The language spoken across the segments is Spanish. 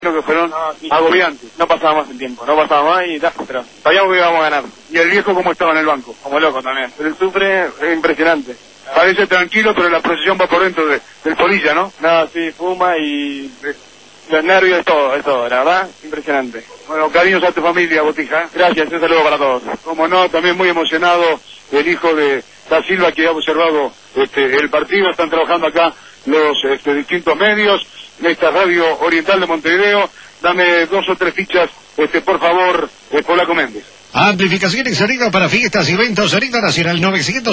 Creo que fueron agobiantes, no pasaba más el tiempo, no pasaba más y pero sabíamos que íbamos a ganar. Y el viejo como estaba en el banco, como loco también. Pero el sufre es impresionante. Parece tranquilo, pero la procesión va por dentro del polilla, ¿no? Nada, sí, fuma y los nervios es todo, la verdad, impresionante. Bueno, cariños a tu familia, Botija. Gracias, un saludo para todos. Como no, también muy emocionado el hijo de Da Silva que ha observado el partido, están trabajando acá los distintos medios. Esta radio oriental de Montevideo, dame 2 o 3 fichas, por favor, Polaco Méndez. Amplificación y sonido para fiestas y eventos, sonido nacional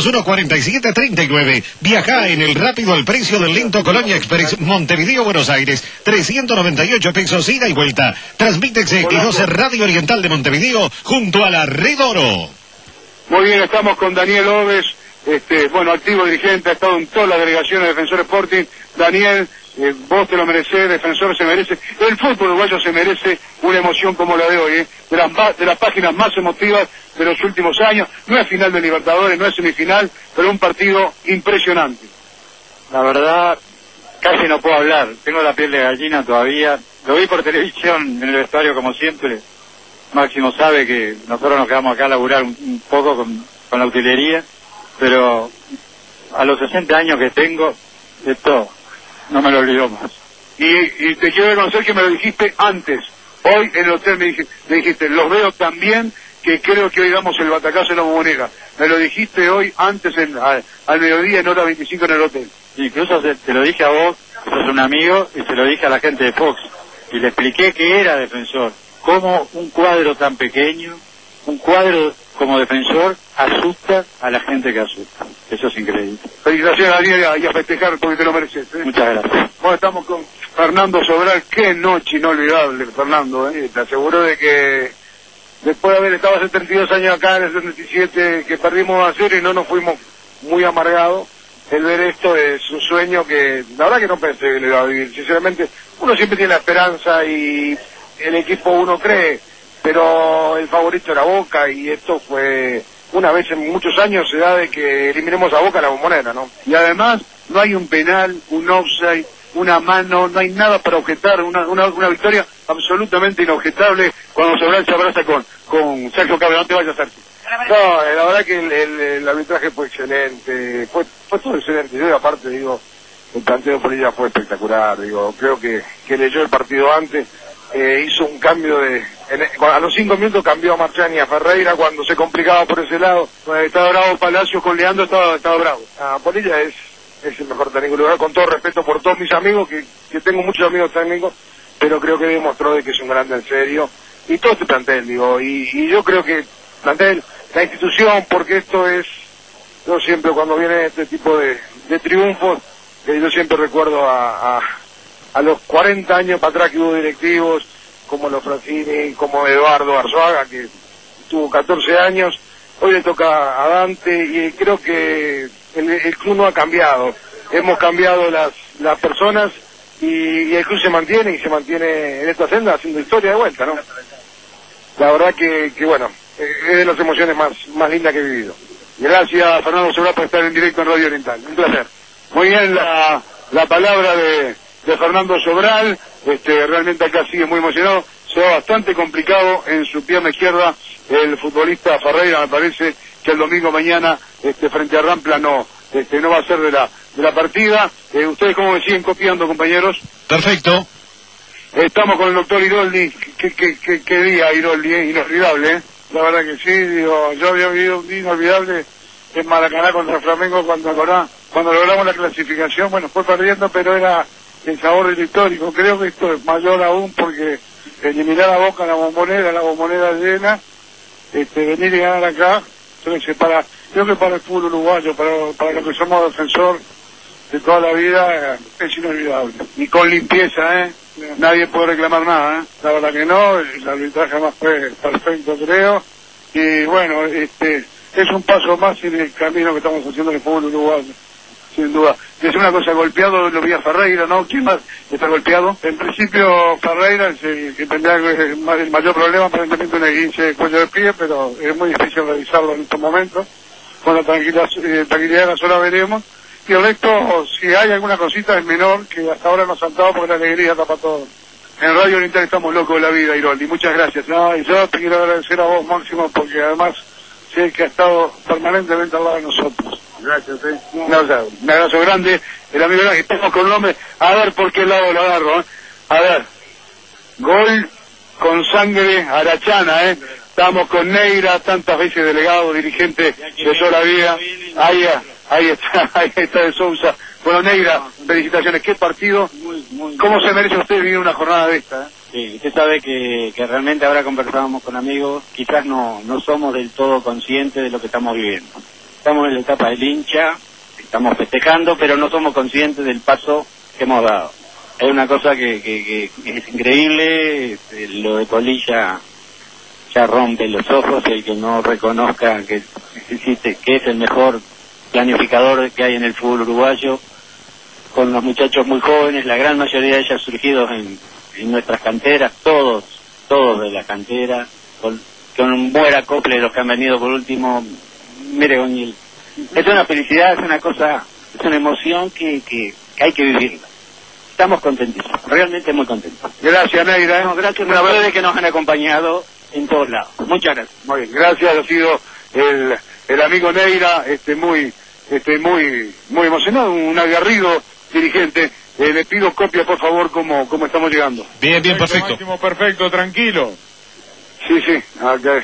901-4739. Viaja en el rápido al precio del lento Colonia Express, Montevideo, Buenos Aires, 398 pesos ida y vuelta. Transmite X12 Radio Oriental de Montevideo junto a la Red Oro. Muy bien, estamos con Daniel Oves, activo dirigente, ha estado en todas las delegaciones de Defensor Sporting. Daniel, vos te lo merecés, Defensor se merece, el fútbol uruguayo se merece una emoción como la de hoy, de las páginas más emotivas de los últimos años. No es final de Libertadores, no es semifinal, pero un partido impresionante. La verdad, casi no puedo hablar, tengo la piel de gallina todavía. Lo vi por televisión en el vestuario como siempre. Máximo sabe que nosotros nos quedamos acá a laburar un poco con la utilería, pero a los 60 años que tengo, esto no me lo olvido más. Y te quiero reconocer que me lo dijiste antes. Hoy en el hotel me dijiste, los veo tan bien que creo que hoy damos el batacazo en la Bombonera. Me lo dijiste hoy antes al mediodía en hora 25 en el hotel. Incluso te lo dije a vos, que sos un amigo, y se lo dije a la gente de Fox. Y le expliqué que era Defensor. Cómo un cuadro tan pequeño, un cuadro como Defensor, asusta a la gente que asusta. Eso es increíble. Felicitaciones, Daniel, y a festejar porque te lo mereces. Muchas gracias. Bueno, estamos con Fernando Sobral. Qué noche inolvidable, Fernando. Te aseguro de que después de haber estado hace 32 años acá, en el 77, que perdimos a 0 y no nos fuimos muy amargados, el ver esto es un sueño que la verdad que no pensé que lo iba a vivir. Sinceramente, uno siempre tiene la esperanza y el equipo uno cree, pero el favorito era Boca y esto fue una vez en muchos años se da de que eliminemos a Boca en la Bombonera, ¿no? Y además no hay un penal, un offside, una mano, no hay nada para objetar, una victoria absolutamente inobjetable cuando Sobral se abraza con Sergio Cabra. No te vayas, Sergio. No, la verdad que el arbitraje fue excelente, fue todo excelente. Yo aparte digo, el planteo de Polilla fue espectacular, digo, creo que leyó el partido antes. Hizo un cambio a los 5 minutos cambió a Marchani a Ferreira cuando se complicaba por ese lado. Estaba bravo Palacios con Leandro, estaba bravo. Polilla es el mejor técnico del lugar, con todo respeto por todos mis amigos, que tengo muchos amigos técnicos, pero creo que demostró de que es un grande en serio. Y todo este plantel, digo, y yo creo que plantel, la institución, porque esto es, yo siempre cuando viene este tipo de triunfos, yo siempre recuerdo a los 40 años para atrás que hubo directivos, como los Francini, como Eduardo Arzuaga, que tuvo 14 años, hoy le toca a Dante, y creo que el club no ha cambiado, hemos cambiado las personas, y el club se mantiene en esta senda haciendo historia de vuelta, ¿no? La verdad que bueno, es de las emociones más lindas que he vivido. Gracias, Fernando Sobral, por estar en directo en Radio Oriental, un placer. Muy bien, la palabra de Fernando Sobral, realmente acá sigue muy emocionado, se va bastante complicado en su pierna izquierda el futbolista Ferreira, me parece que el domingo mañana frente a Rampla no va a ser de la partida. ¿Ustedes cómo me siguen copiando, compañeros? Perfecto. Estamos con el doctor Iroldi, qué día Iroldi, inolvidable, La verdad que sí, digo, yo había vivido un día inolvidable en Maracaná contra Flamengo cuando logramos la clasificación, bueno, fue perdiendo, pero era el sabor del histórico. Creo que esto es mayor aún porque eliminar a Boca en la Bombonera llena, venir y ganar acá, creo que para el fútbol uruguayo, para lo que somos Defensor de toda la vida, es inolvidable. Y con limpieza, nadie puede reclamar nada, la verdad que no, el arbitraje además fue perfecto, creo, y bueno, es un paso más en el camino que estamos haciendo en el fútbol uruguayo. Sin duda. Es una cosa, golpeado lo vi a Ferreira, ¿no? ¿Quién más está golpeado? En principio Ferreira es el que tendrá el mayor problema, aparentemente un esguince de cuello de pie, pero es muy difícil revisarlo en estos momentos. Con la tranquilidad de la sola veremos. Y el resto, si hay alguna cosita, es menor, que hasta ahora no ha saltado porque la alegría tapa todo. En Radio Oriental estamos locos de la vida, Iroldi. Muchas gracias. No, y yo te quiero agradecer a vos, Máximo, porque además sé que ha estado permanentemente al lado de nosotros. Gracias, un abrazo grande. El amigo que estamos con nombre. A ver por qué lado lo agarro, A ver. Gol con sangre arachana, Estamos con Neira, tantas veces delegado, dirigente de toda la vida. Ahí está de Sousa. Bueno, Neira, felicitaciones. ¿Qué partido? ¿Cómo se merece usted vivir una jornada de esta? Sí, usted sabe que realmente ahora conversábamos con amigos, quizás no somos del todo conscientes de lo que estamos viviendo. Estamos en la etapa del hincha, estamos festejando, pero no somos conscientes del paso que hemos dado. Es una cosa que es increíble, lo de Polilla ya rompe los ojos, el que no reconozca que es el mejor planificador que hay en el fútbol uruguayo, con los muchachos muy jóvenes, la gran mayoría de ellos surgidos en nuestras canteras, todos de la cantera, con un buen acople de los que han venido por último. Mire, Goñil, es una felicidad, es una cosa, es una emoción que hay que vivirla. Estamos contentísimos, realmente muy contentos. Gracias, Neira. No, gracias a ustedes que nos han acompañado en todos lados. Muchas gracias. Muy bien, gracias, ha sido el amigo Neira, muy emocionado, un aguerrido dirigente. Le pido copia, por favor, cómo estamos llegando. Bien, perfecto. Máximo, perfecto, tranquilo. Sí, acá.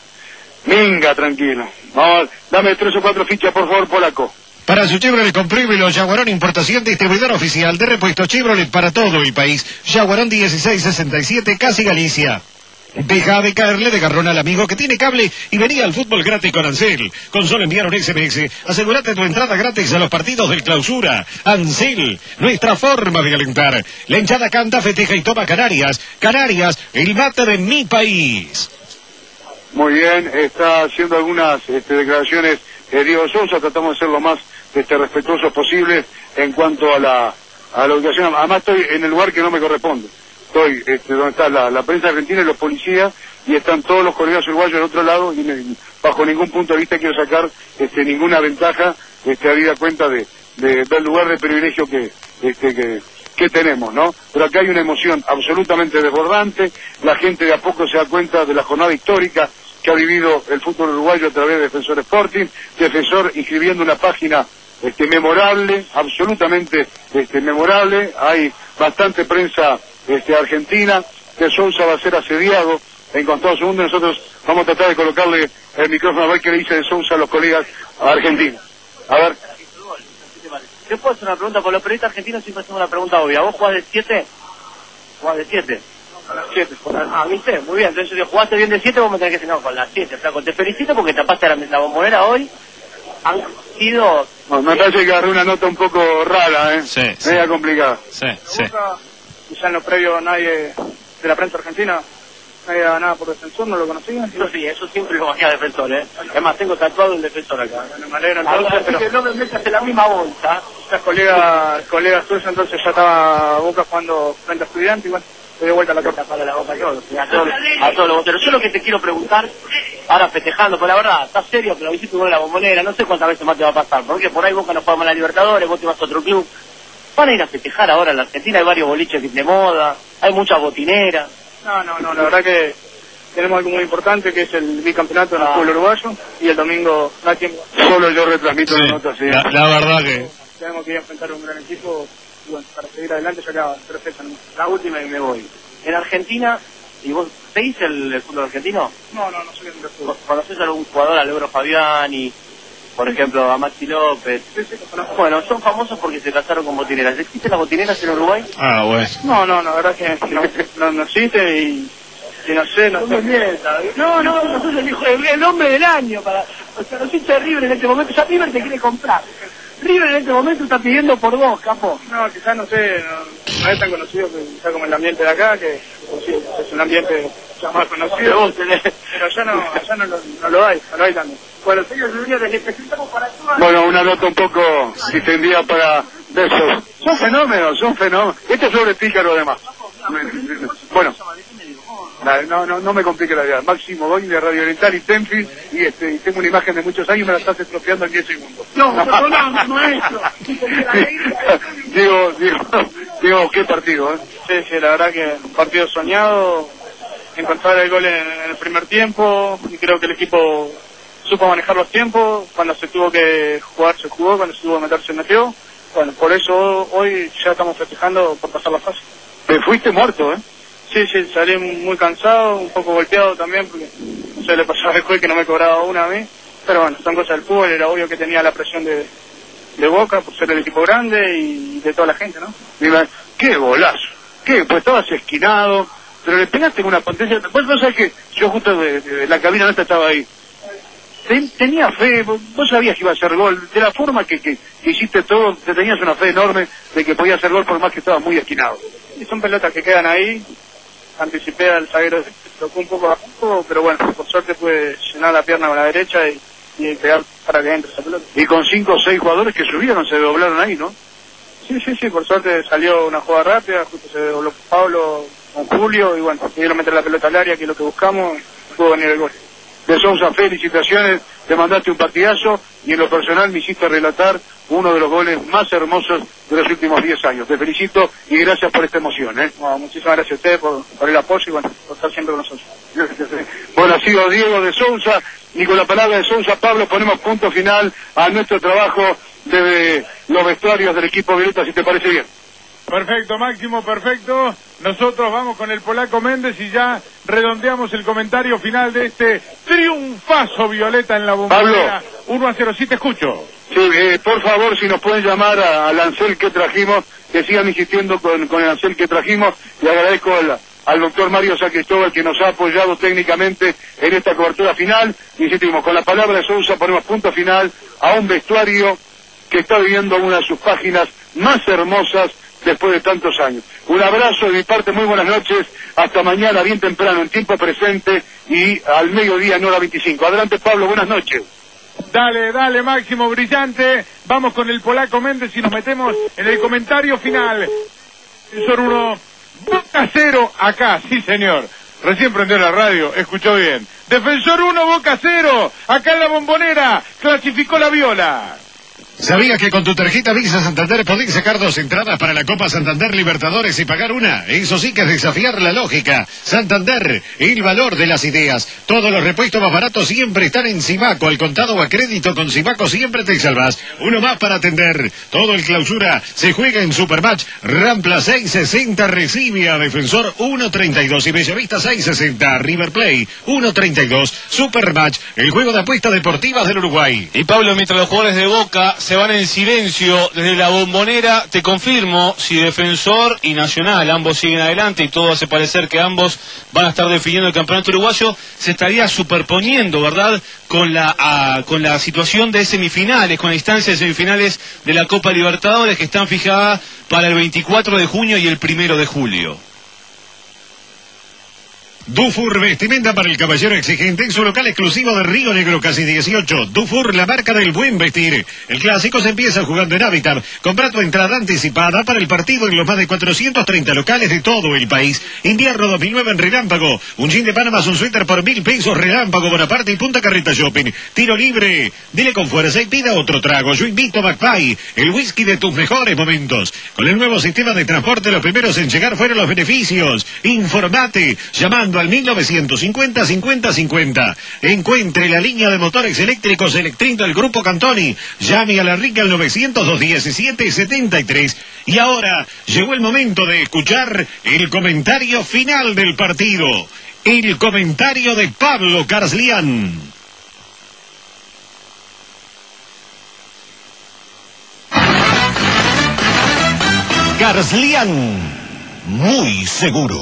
Minga, tranquilo. Vamos, dame 3 o 4 fichas, por favor, polaco. Para su Chevrolet Comprímelo, Yaguarón Importación, distribuidor oficial de repuestos Chevrolet para todo el país. Yaguarón 1667, casi Galicia. Deja de caerle de garrón al amigo que tiene cable y venía al fútbol gratis con Ansel. Con solo enviar un SMS, asegúrate tu entrada gratis a los partidos del Clausura. Ansel, nuestra forma de alentar. La hinchada canta, festeja y toma Canarias. Canarias, el mate de mi país. Muy bien, está haciendo algunas declaraciones Diego Sousa. Tratamos de ser lo más respetuosos posible en cuanto a la ubicación. Además estoy en el lugar que no me corresponde. Estoy donde está la prensa argentina y los policías, y están todos los colegas uruguayos del otro lado, y bajo ningún punto de vista quiero sacar ninguna ventaja, habida cuenta del lugar de privilegio que tenemos, ¿no? Pero acá hay una emoción absolutamente desbordante. La gente de a poco se da cuenta de la jornada histórica que ha vivido el fútbol uruguayo a través de Defensor Sporting, Defensor inscribiendo una página memorable, absolutamente memorable. Hay bastante prensa argentina. De Sousa va a ser asediado en contados segundos. Nosotros vamos a tratar de colocarle el micrófono a ver qué le dice de Sousa a los colegas argentinos. A ver. ¿Yo puedo hacer una pregunta? Por los periodistas argentinos siempre hacemos una pregunta obvia. ¿Vos jugás de 7? ¿Jugás de 7? A las 7. ¿Viste? Muy bien. Entonces, si jugaste bien de 7, vos me tenés que decir, no, con las 7. Flaco, te felicito porque tapaste la bombonera hoy. Han sido... Bueno, me parece que agarré una nota un poco rara, Sí. Media complicada. Sí. Quizá en lo previo nadie de la prensa argentina, nadie daba nada por Defensor, no lo conocían. Eso sí, eso siempre lo bajé a Defensor, Además, tengo tatuado el Defensor acá. Bueno, me alegro entonces, pero que no me metas en la misma bolsa. Estas colegas tuyos, entonces ya estaba Boca jugando frente a Estudiantes, y bueno, te dio vuelta la torta. Para la boca a todos los boteros. Yo lo que te quiero preguntar, ahora festejando, pues la verdad, está serio que lo hiciste con la bombonera, no sé cuántas veces más te va a pasar, porque por ahí Boca no juega más la Libertadores, vos te vas a otro club. Van a ir a festejar ahora en la Argentina, hay varios boliches de moda, hay muchas botineras. No, la verdad que tenemos algo muy importante, que es el bicampeonato en el fútbol uruguayo, y el domingo no hay tiempo. Solo yo retransmito la nota, sí. La verdad que... Tenemos que ir a enfrentar un gran equipo, y bueno, para seguir adelante ya queda perfecto. La última y me voy. En Argentina, ¿y vos seguís el fútbol argentino? No soy el fútbol. ¿Conocés a algún jugador, a Lebro Fabiani, por ejemplo, a Maxi López? Sí, conozco. Bueno, son famosos porque se casaron con botineras. ¿Existen las botineras en Uruguay? Bueno. No, la verdad que no existe, y no sé. No, sos el hombre del año. O sea, los hinchas de River en este momento, ya River te quiere comprar. River en este momento está pidiendo por vos, capo. No, quizás no sé, no es tan conocido que quizás como el ambiente de acá, que sí, es un ambiente ya más conocido, pero ya no lo hay tanto. Bueno, señor Junior, les presentamos para todas. Bueno, una nota un poco distendida para Besos. Son fenómenos. Esto es sobre Pícaro, además. Bueno, no me complique la vida. Máximo Goñi de Radio Oriental y Tenfield, y tengo una imagen de muchos años, me la estás estropeando en 10 segundos. No, maestro. Digo, Digo, qué partido, Sí, la verdad que un partido soñado, encontrar el gol en el primer tiempo, y creo que el equipo supo manejar los tiempos, cuando se tuvo que jugar se jugó, cuando se tuvo que meter se metió. Bueno, por eso hoy ya estamos festejando por pasar la fase. Te fuiste muerto, Sí, salí muy cansado, un poco golpeado también, porque no sé, le pasaba al juez que no me cobraba una a mí, pero bueno, son cosas del fútbol, era obvio que tenía la presión de Boca por ser el equipo grande y de toda la gente, ¿no? Mira, qué golazo, pues estabas esquinado, pero le pegaste con una pantalla. Vos no sabés que yo justo de la cabina nuestra estaba ahí. Tenía fe, vos sabías que iba a ser gol, de la forma que hiciste todo, te tenías una fe enorme de que podía ser gol por más que estabas muy esquinado. Y son pelotas que quedan ahí, anticipé al zaguero, tocó un poco a poco, pero bueno, por suerte pude llenar la pierna con la derecha y pegar para que entre esa pelota. Y con 5 o 6 jugadores que subieron, se doblaron ahí, ¿no? Sí, por suerte salió una jugada rápida, justo se dobló Pablo con Julio, y bueno, pudieron meter la pelota al área, que es lo que buscamos, y pudo venir el gol. De Sousa, felicitaciones, te mandaste un partidazo, y en lo personal me hiciste relatar uno de los goles más hermosos de los últimos 10 años. Te felicito y gracias por esta emoción, Bueno, muchísimas gracias a ustedes por el apoyo y bueno, por estar siempre con nosotros. Bueno, ha sido Diego de Sousa, y con la palabra de Sousa, Pablo, ponemos punto final a nuestro trabajo de los vestuarios del equipo Violeta, si te parece bien. Perfecto, Máximo, perfecto. Nosotros vamos con el polaco Méndez y ya redondeamos el comentario final de este triunfazo Violeta en la Bombonera. 1-0, sí te escucho. Sí, por favor, si nos pueden llamar al Ansel que trajimos, que sigan insistiendo con el Ansel que trajimos, y agradezco al doctor Mario San Cristóbal que nos ha apoyado técnicamente en esta cobertura final. Insistimos, con la palabra de Sousa ponemos punto final a un vestuario que está viviendo una de sus páginas más hermosas después de tantos años. Un abrazo de mi parte, muy buenas noches, hasta mañana bien temprano, en tiempo presente y al mediodía en hora 25. Adelante Pablo, buenas noches. Dale, Máximo, brillante. Vamos con el polaco Méndez y nos metemos en el comentario final. Defensor 1, Boca 0 acá, sí señor. Recién prendió la radio, escuchó bien. Defensor 1, Boca 0, acá en la Bombonera, clasificó la Viola. ¿Sabía que con tu tarjeta Visa Santander podés sacar 2 entradas para la Copa Santander Libertadores y pagar una? Eso sí que es desafiar la lógica. Santander, el valor de las ideas. Todos los repuestos más baratos siempre están en Simaco. Al contado o a crédito con Simaco siempre te salvas. Uno más para atender. Todo el clausura se juega en Supermatch. Rampla 660 recibe a Defensor 1.32 y Bellavista 660. River Play 1.32. Supermatch, el juego de apuestas deportivas del Uruguay. Y Pablo, mientras los jugadores de Boca se van en silencio desde la Bombonera, te confirmo, si Defensor y Nacional ambos siguen adelante y todo hace parecer que ambos van a estar definiendo el campeonato uruguayo, se estaría superponiendo, ¿verdad?, con la situación de semifinales, con la instancia de semifinales de la Copa Libertadores que están fijadas para el 24 de junio y el 1 de julio. Dufour, vestimenta para el caballero exigente en su local exclusivo de Río Negro, casi 18. Dufour, la marca del buen vestir. El clásico se empieza jugando en Hábitat. Compra tu entrada anticipada para el partido en los más de 430 locales de todo el país. Invierno 2009 en Relámpago. Un jean de Panamá, un suéter por 1.000 pesos. Relámpago, Bonaparte y Punta Carreta Shopping. Tiro libre. Dile con fuerza y pida otro trago. Yo invito a McPay, el whisky de tus mejores momentos. Con el nuevo sistema de transporte, los primeros en llegar fueron los beneficios. Informate llamando al 1950-50-50. Encuentre la línea de motores eléctricos Electrin del Grupo Cantoni. Llame a la Rica al 900-217-73. Y ahora llegó el momento de escuchar el comentario final del partido. El comentario de Pablo Carslián. Carslián, muy seguro.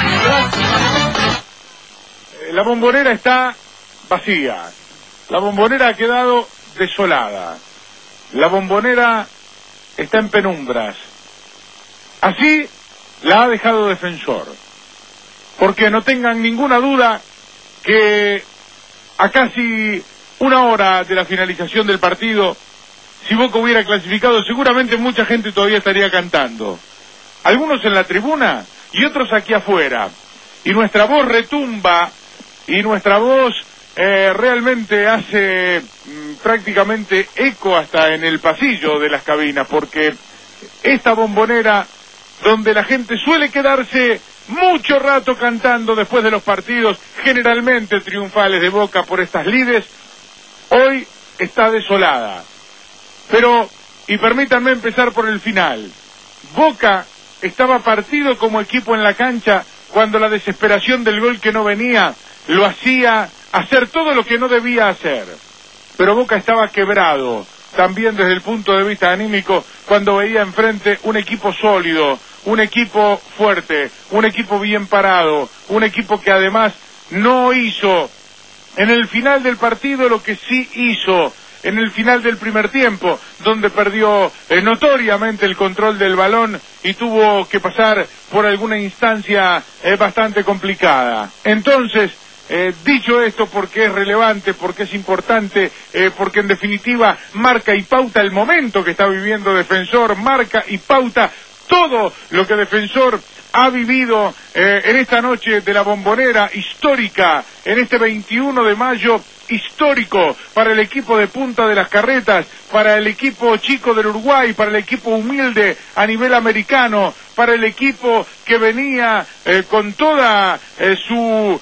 La Bombonera está vacía. La Bombonera ha quedado desolada. La Bombonera está en penumbras. Así la ha dejado Defensor. Porque no tengan ninguna duda que a casi una hora de la finalización del partido, si Boca hubiera clasificado, seguramente mucha gente todavía estaría cantando. Algunos en la tribuna y otros aquí afuera. Y nuestra voz retumba, y nuestra voz realmente hace prácticamente eco hasta en el pasillo de las cabinas, porque esta Bombonera donde la gente suele quedarse mucho rato cantando después de los partidos, generalmente triunfales de Boca por estas lides, hoy está desolada. Pero, y permítanme empezar por el final, Boca estaba partido como equipo en la cancha cuando la desesperación del gol que no venía lo hacía hacer todo lo que no debía hacer. Pero Boca estaba quebrado, también desde el punto de vista anímico, cuando veía enfrente un equipo sólido, un equipo fuerte, un equipo bien parado, un equipo que además no hizo en el final del partido lo que sí hizo en el final del primer tiempo, donde perdió notoriamente el control del balón y tuvo que pasar por alguna instancia bastante complicada. Entonces, dicho esto, porque es relevante, porque es importante, porque en definitiva marca y pauta el momento que está viviendo Defensor, marca y pauta todo lo que Defensor ha vivido en esta noche de la Bombonera histórica, en este 21 de mayo histórico para el equipo de Punta de las Carretas, para el equipo chico del Uruguay, para el equipo humilde a nivel americano, para el equipo que venía con toda su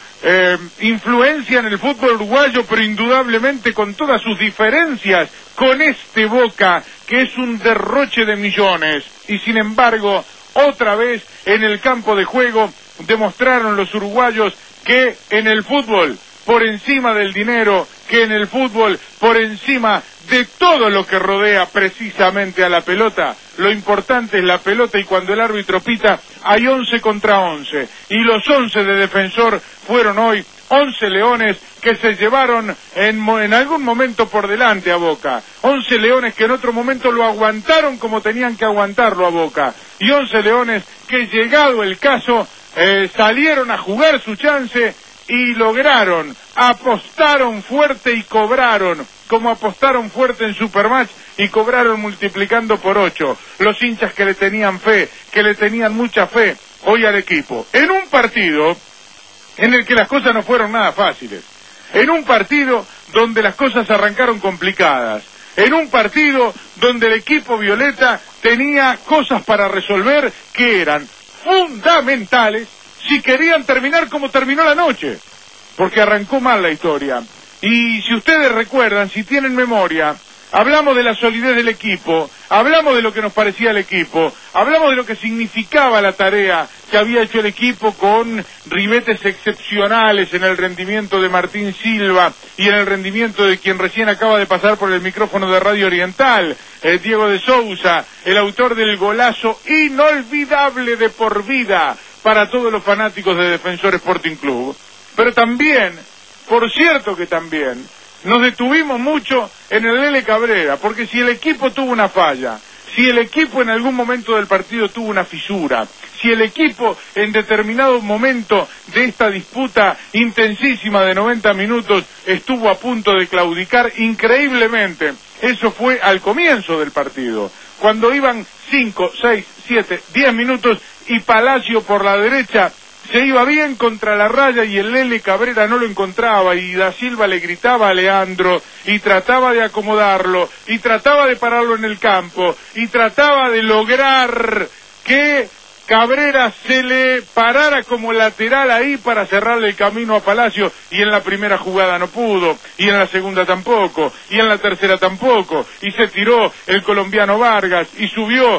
influencia en el fútbol uruguayo, pero indudablemente con todas sus diferencias con este Boca, que es un derroche de millones, y sin embargo, otra vez en el campo de juego demostraron los uruguayos que en el fútbol, por encima del dinero, que en el fútbol, por encima de todo lo que rodea precisamente a la pelota, lo importante es la pelota, y cuando el árbitro pita hay 11 contra 11, y los 11 de Defensor fueron hoy 11 leones que se llevaron en algún momento por delante a Boca, 11 leones que en otro momento lo aguantaron como tenían que aguantarlo a Boca, y 11 leones que, llegado el caso, salieron a jugar su chance y lograron, apostaron fuerte y cobraron, como apostaron fuerte en Supermatch y cobraron multiplicando por 8, los hinchas que le tenían fe, que le tenían mucha fe hoy al equipo, en un partido en el que las cosas no fueron nada fáciles, en un partido donde las cosas arrancaron complicadas, en un partido donde el equipo violeta tenía cosas para resolver que eran fundamentales si querían terminar como terminó la noche, porque arrancó mal la historia. Y si ustedes recuerdan, si tienen memoria, hablamos de la solidez del equipo, hablamos de lo que nos parecía el equipo, hablamos de lo que significaba la tarea que había hecho el equipo con ribetes excepcionales en el rendimiento de Martín Silva y en el rendimiento de quien recién acaba de pasar por el micrófono de Radio Oriental, Diego de Sousa, el autor del golazo inolvidable de por vida para todos los fanáticos de Defensor Sporting Club. Pero también, por cierto que también, nos detuvimos mucho en el Lele Cabrera, porque si el equipo tuvo una falla, si el equipo en algún momento del partido tuvo una fisura, si el equipo en determinado momento de esta disputa intensísima de 90 minutos estuvo a punto de claudicar, increíblemente, eso fue al comienzo del partido, cuando iban 5, 6, 7, 10 minutos y Palacio por la derecha se iba bien contra la raya y el Lele Cabrera no lo encontraba, y Da Silva le gritaba a Leandro y trataba de acomodarlo y trataba de pararlo en el campo y trataba de lograr que Cabrera se le parara como lateral ahí para cerrarle el camino a Palacio, y en la primera jugada no pudo, y en la segunda tampoco, y en la tercera tampoco, y se tiró el colombiano Vargas, y subió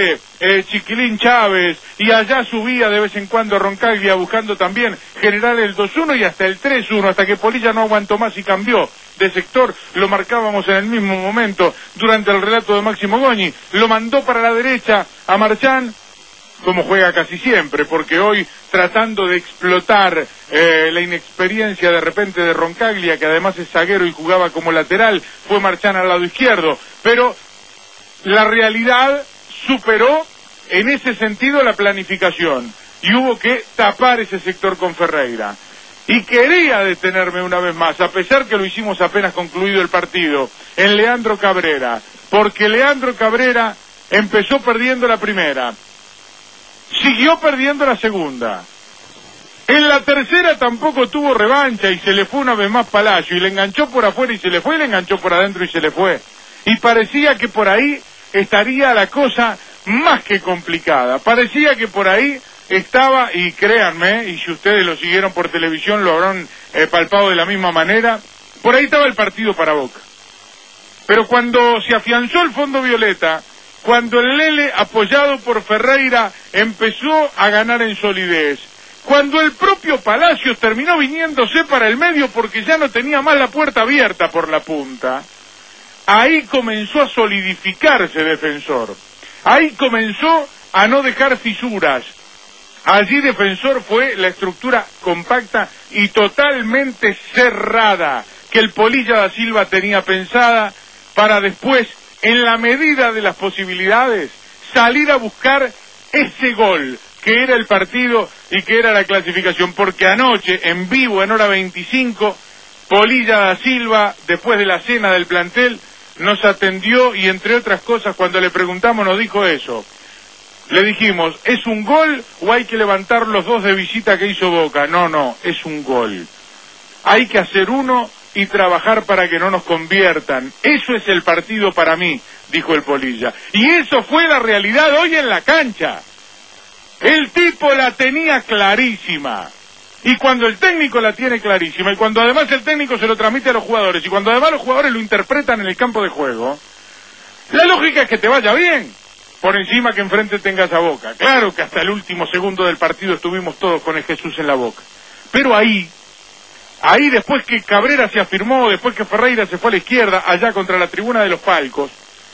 Chiquilín Chávez, y allá subía de vez en cuando Roncaglia buscando también generar el 2-1 y hasta el 3-1, hasta que Polilla no aguantó más y cambió de sector. Lo marcábamos en el mismo momento durante el relato de Máximo Goñi, lo mandó para la derecha a Marchán, como juega casi siempre, porque hoy, tratando de explotar la inexperiencia de repente de Roncaglia, que además es zaguero y jugaba como lateral, fue Marchán al lado izquierdo, pero la realidad superó en ese sentido la planificación, y hubo que tapar ese sector con Ferreira. Y quería detenerme una vez más, a pesar que lo hicimos apenas concluido el partido, en Leandro Cabrera, porque Leandro Cabrera empezó perdiendo la primera, siguió perdiendo la segunda, en la tercera tampoco tuvo revancha y se le fue una vez más Palacio, y le enganchó por afuera y se le fue, y le enganchó por adentro y se le fue, y parecía que por ahí estaría la cosa más que complicada. Parecía que por ahí estaba, y créanme, y si ustedes lo siguieron por televisión lo habrán palpado de la misma manera, por ahí estaba el partido para Boca. Pero cuando se afianzó el fondo violeta, cuando el Lele, apoyado por Ferreira, empezó a ganar en solidez, cuando el propio Palacios terminó viniéndose para el medio porque ya no tenía más la puerta abierta por la punta, ahí comenzó a solidificarse Defensor. Ahí comenzó a no dejar fisuras. Allí Defensor fue la estructura compacta y totalmente cerrada que el Polilla da Silva tenía pensada para después, en la medida de las posibilidades, salir a buscar ese gol que era el partido y que era la clasificación. Porque anoche, en vivo, en hora 25, Polilla da Silva, después de la cena del plantel, nos atendió y, entre otras cosas, cuando le preguntamos nos dijo eso. Le dijimos, ¿es un gol o hay que levantar los dos de visita que hizo Boca? No, es un gol. Hay que hacer uno y trabajar para que no nos conviertan. Eso es el partido para mí, dijo el Polilla. Y eso fue la realidad hoy en la cancha. El tipo la tenía clarísima. Y cuando el técnico la tiene clarísima, y cuando además el técnico se lo transmite a los jugadores, y cuando además los jugadores lo interpretan en el campo de juego, la lógica es que te vaya bien, por encima que enfrente tengas a Boca. Claro que hasta el último segundo del partido estuvimos todos con el Jesús en la boca. Pero ahí después que Cabrera se afirmó, después que Ferreira se fue a la izquierda, allá contra la tribuna de los palcos,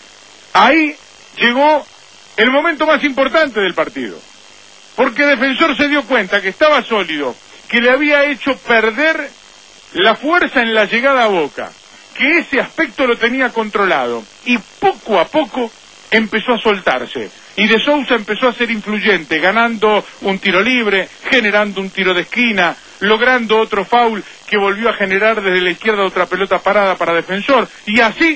ahí llegó el momento más importante del partido. Porque Defensor se dio cuenta que estaba sólido, que le había hecho perder la fuerza en la llegada a Boca, que ese aspecto lo tenía controlado, y poco a poco empezó a soltarse, y De Sousa empezó a ser influyente, ganando un tiro libre, generando un tiro de esquina, logrando otro foul que volvió a generar desde la izquierda otra pelota parada para Defensor, y así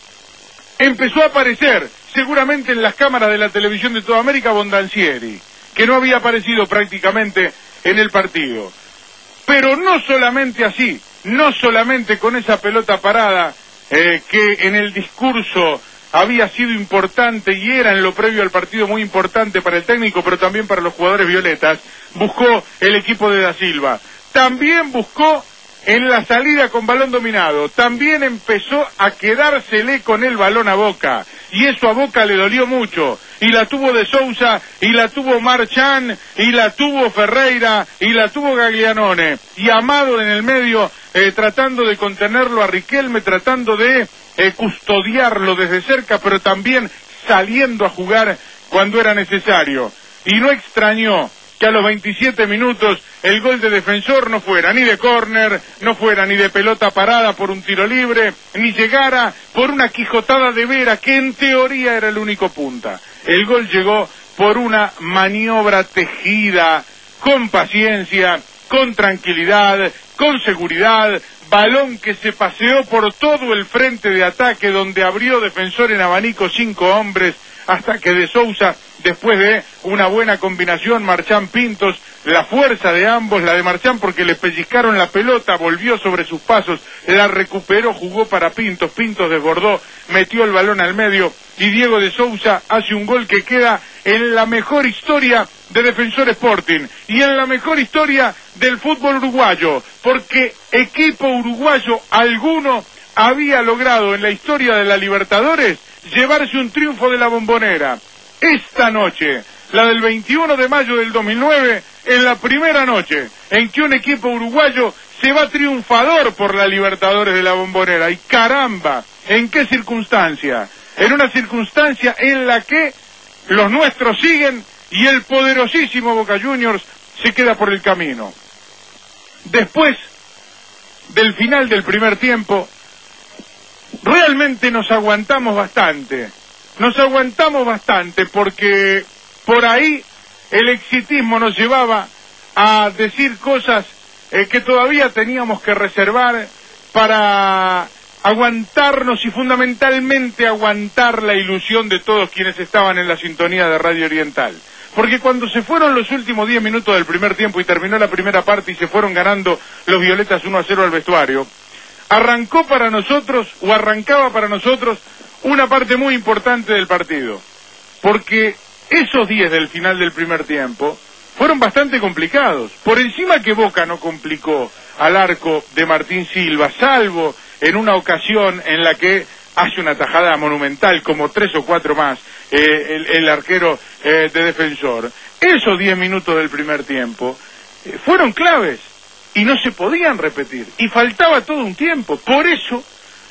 empezó a aparecer, seguramente en las cámaras de la televisión de toda América, Bondancieri, que no había aparecido prácticamente en el partido. Pero no solamente así, no solamente con esa pelota parada que en el discurso había sido importante y era en lo previo al partido muy importante para el técnico, pero también para los jugadores violetas, buscó el equipo de Da Silva. También buscó en la salida con balón dominado, también empezó a quedársele con el balón a Boca, y eso a Boca le dolió mucho, y la tuvo De Sousa, y la tuvo Marchán, y la tuvo Ferreira, y la tuvo Gaglianone, y Amado en el medio, tratando de contenerlo a Riquelme, tratando de custodiarlo desde cerca, pero también saliendo a jugar cuando era necesario, y no extrañó que a los 27 minutos el gol de Defensor no fuera ni de córner, no fuera ni de pelota parada por un tiro libre, ni llegara por una quijotada de Vera, que en teoría era el único punta. El gol llegó por una maniobra tejida, con paciencia, con tranquilidad, con seguridad, balón que se paseó por todo el frente de ataque, donde abrió Defensor en abanico 5 hombres, hasta que De Sousa, después de una buena combinación, Marchán Pintos, la fuerza de ambos, la de Marchán porque le pellizcaron la pelota, volvió sobre sus pasos, la recuperó, jugó para Pintos, Pintos desbordó, metió el balón al medio, y Diego De Sousa hace un gol que queda en la mejor historia de Defensor Sporting, y en la mejor historia del fútbol uruguayo, porque equipo uruguayo alguno había logrado en la historia de la Libertadores llevarse un triunfo de la Bombonera. Esta noche, la del 21 de mayo del 2009, es la primera noche en que un equipo uruguayo se va triunfador por la Libertadores de la Bombonera. Y caramba, ¿en qué circunstancia? En una circunstancia en la que los nuestros siguen y el poderosísimo Boca Juniors se queda por el camino. Después del final del primer tiempo, realmente nos aguantamos bastante porque por ahí el exitismo nos llevaba a decir cosas que todavía teníamos que reservar para aguantarnos y fundamentalmente aguantar la ilusión de todos quienes estaban en la sintonía de Radio Oriental. Porque cuando se fueron los últimos 10 minutos del primer tiempo y terminó la primera parte y se fueron ganando los violetas 1-0 al vestuario, arrancaba para nosotros una parte muy importante del partido. porque esos 10 del final del primer tiempo fueron bastante complicados. Por encima que Boca no complicó al arco de Martín Silva, salvo en una ocasión en la que hace una tajada monumental, como 3 o 4 más, el arquero de Defensor. Esos 10 minutos del primer tiempo fueron claves y no se podían repetir, y faltaba todo un tiempo. Por eso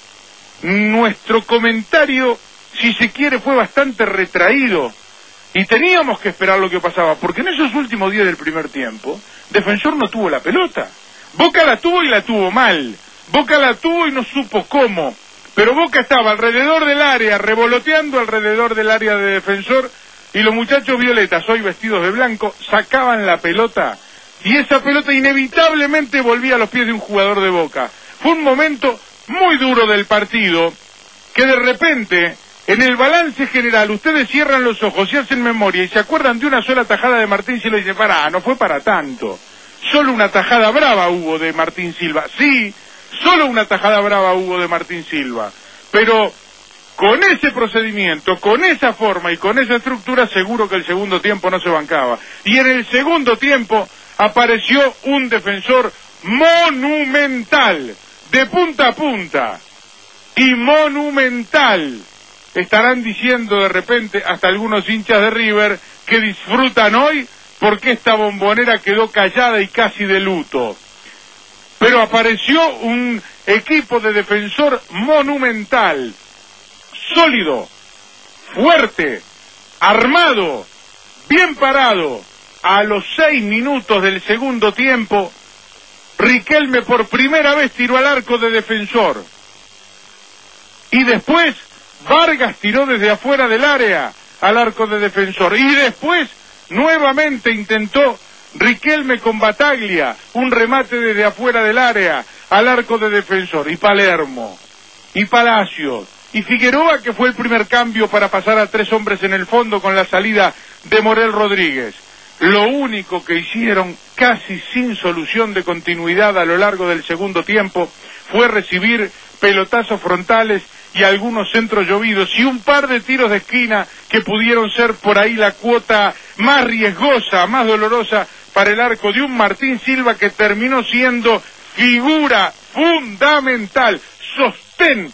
nuestro comentario, si se quiere, fue bastante retraído, y teníamos que esperar lo que pasaba, porque en esos últimos 10 del primer tiempo Defensor no tuvo la pelota. Boca la tuvo y la tuvo mal. Boca la tuvo y no supo cómo, pero Boca estaba alrededor del área, revoloteando alrededor del área de Defensor, y los muchachos violetas, hoy vestidos de blanco, sacaban la pelota, y esa pelota inevitablemente volvía a los pies de un jugador de Boca. Fue un momento muy duro del partido, que de repente, en el balance general, ustedes cierran los ojos y hacen memoria y se acuerdan de una sola tajada de Martín Silva y dicen, pará, no fue para tanto. Solo una tajada brava hubo de Martín Silva. Sí, solo una tajada brava hubo de Martín Silva. Pero con ese procedimiento, con esa forma y con esa estructura, seguro que el segundo tiempo no se bancaba. Y en el segundo tiempo apareció un Defensor monumental, de punta a punta, y monumental. Estarán diciendo de repente hasta algunos hinchas de River que disfrutan hoy porque esta Bombonera quedó callada y casi de luto. Pero apareció un equipo de Defensor monumental, sólido, fuerte, armado, bien parado. A los 6 minutos del segundo tiempo, Riquelme por primera vez tiró al arco de Defensor. Y después Vargas tiró desde afuera del área al arco de Defensor. Y después nuevamente intentó Riquelme con Bataglia un remate desde afuera del área al arco de Defensor. Y Palermo, y Palacios, y Figueroa, que fue el primer cambio para pasar a 3 hombres en el fondo con la salida de Morel Rodríguez. Lo único que hicieron, casi sin solución de continuidad a lo largo del segundo tiempo, fue recibir pelotazos frontales y algunos centros llovidos y un par de tiros de esquina que pudieron ser por ahí la cuota más riesgosa, más dolorosa para el arco de un Martín Silva que terminó siendo figura fundamental, sostén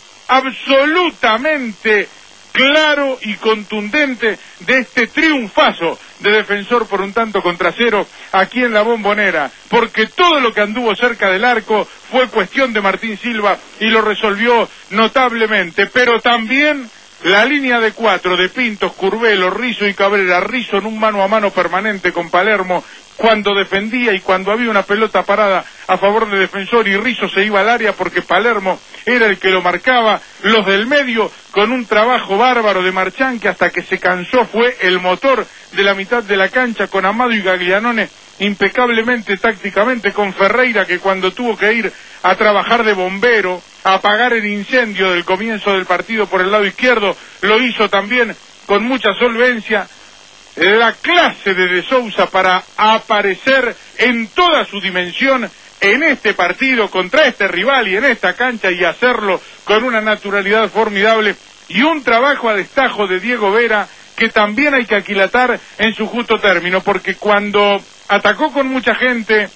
absolutamente claro y contundente de este triunfazo de Defensor por un tanto contra 0 aquí en la Bombonera, porque todo lo que anduvo cerca del arco fue cuestión de Martín Silva y lo resolvió notablemente, pero también la línea de 4 de Pintos, Curvelo, Rizzo y Cabrera. Rizzo en un mano a mano permanente con Palermo cuando defendía y cuando había una pelota parada a favor de Defensor, y Rizzo se iba al área porque Palermo era el que lo marcaba. Los del medio con un trabajo bárbaro de Marchán, que hasta que se cansó fue el motor de la mitad de la cancha, con Amado y Gaglianone impecablemente tácticamente, con Ferreira que cuando tuvo que ir a trabajar de bombero, a apagar el incendio del comienzo del partido por el lado izquierdo, lo hizo también con mucha solvencia. La clase de Sousa para aparecer en toda su dimensión en este partido contra este rival y en esta cancha, y hacerlo con una naturalidad formidable, y un trabajo a destajo de Diego Vera que también hay que aquilatar en su justo término, porque cuando atacó con mucha gente,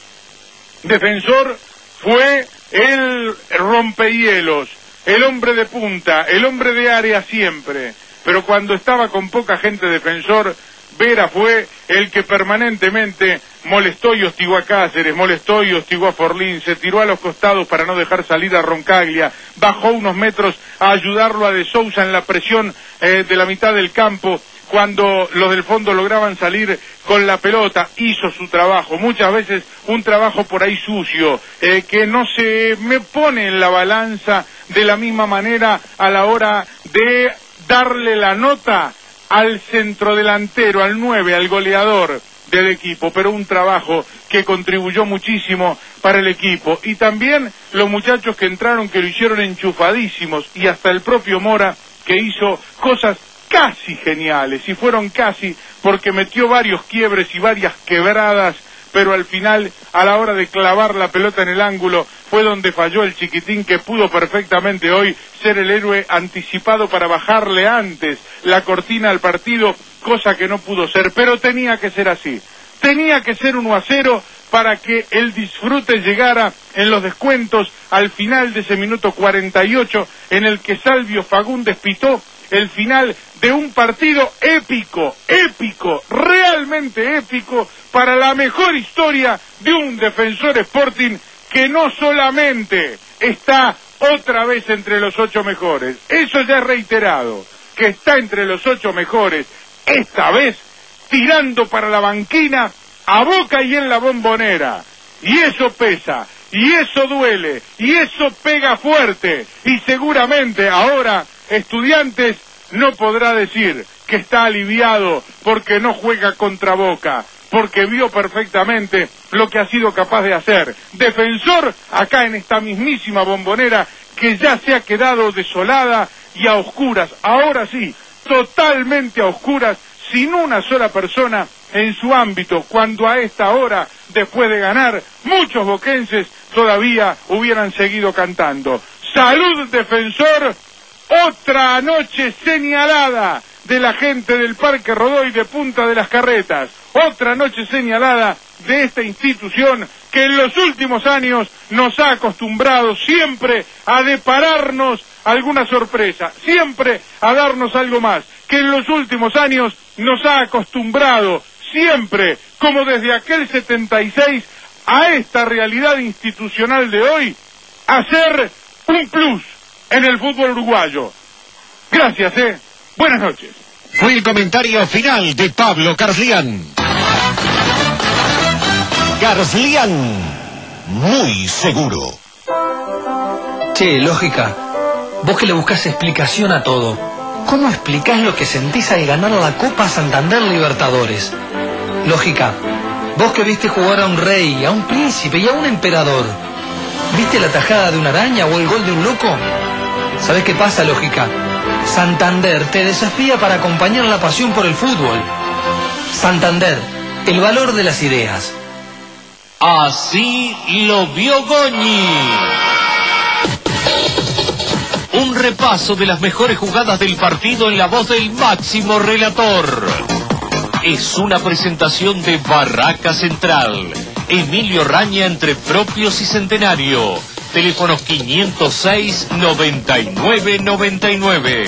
Defensor fue el rompehielos, el hombre de punta, el hombre de área siempre, pero cuando estaba con poca gente Defensor, Vera fue el que permanentemente molestó y hostigó a Cáceres, molestó y hostigó a Forlín, se tiró a los costados para no dejar salir a Roncaglia, bajó unos metros a ayudarlo a De Sousa en la presión de la mitad del campo, cuando los del fondo lograban salir con la pelota. Hizo su trabajo, muchas veces un trabajo por ahí sucio, que no se me pone en la balanza de la misma manera a la hora de darle la nota al centrodelantero, al 9, al goleador del equipo, pero un trabajo que contribuyó muchísimo para el equipo. Y también los muchachos que entraron, que lo hicieron enchufadísimos, y hasta el propio Mora, que hizo cosas casi geniales, y fueron casi porque metió varios quiebres y varias quebradas, pero al final, a la hora de clavar la pelota en el ángulo, fue donde falló el chiquitín, que pudo perfectamente hoy ser el héroe anticipado para bajarle antes la cortina al partido cosa que no pudo ser, pero tenía que ser así. Tenía que ser 1-0 para que el disfrute llegara en los descuentos al final de ese minuto 48 en el que Salvio Fagundes pitó el final de un partido épico, realmente épico, para la mejor historia de un Defensor Sporting que no solamente está otra vez entre los 8 mejores, eso ya es reiterado, que está entre los 8 mejores, esta vez tirando para la banquina, a Boca y en la Bombonera, y eso pesa, y eso duele, y eso pega fuerte, y seguramente ahora Estudiantes no podrá decir que está aliviado porque no juega contra Boca, porque vio perfectamente lo que ha sido capaz de hacer Defensor acá en esta mismísima Bombonera que ya se ha quedado desolada y a oscuras, ahora sí, totalmente a oscuras, sin una sola persona en su ámbito, cuando a esta hora, después de ganar, muchos boquenses todavía hubieran seguido cantando. ¡Salud, Defensor! Otra noche señalada de la gente del Parque Rodó y de Punta de las Carretas. Otra noche señalada de esta institución que en los últimos años nos ha acostumbrado siempre a depararnos alguna sorpresa, siempre a darnos algo más, que en los últimos años nos ha acostumbrado siempre, como desde aquel 76, a esta realidad institucional de hoy, a ser un plus en el fútbol uruguayo. Gracias, Buenas noches. Fue el comentario final de Pablo Carslián. Carslián, muy seguro. Che, Lógica, vos que le buscás explicación a todo, ¿cómo explicás lo que sentís al ganar la Copa Santander Libertadores? Lógica, vos que viste jugar a un rey, a un príncipe y a un emperador, ¿viste la tajada de una araña o el gol de un loco? ¿Sabés qué pasa, Lógica? Santander te desafía para acompañar la pasión por el fútbol. Santander, el valor de las ideas. Así lo vio Goñi. Un repaso de las mejores jugadas del partido en la voz del máximo relator. Es una presentación de Barraca Central. Emilio Raña entre Propios y Centenario. Teléfonos 506-9999.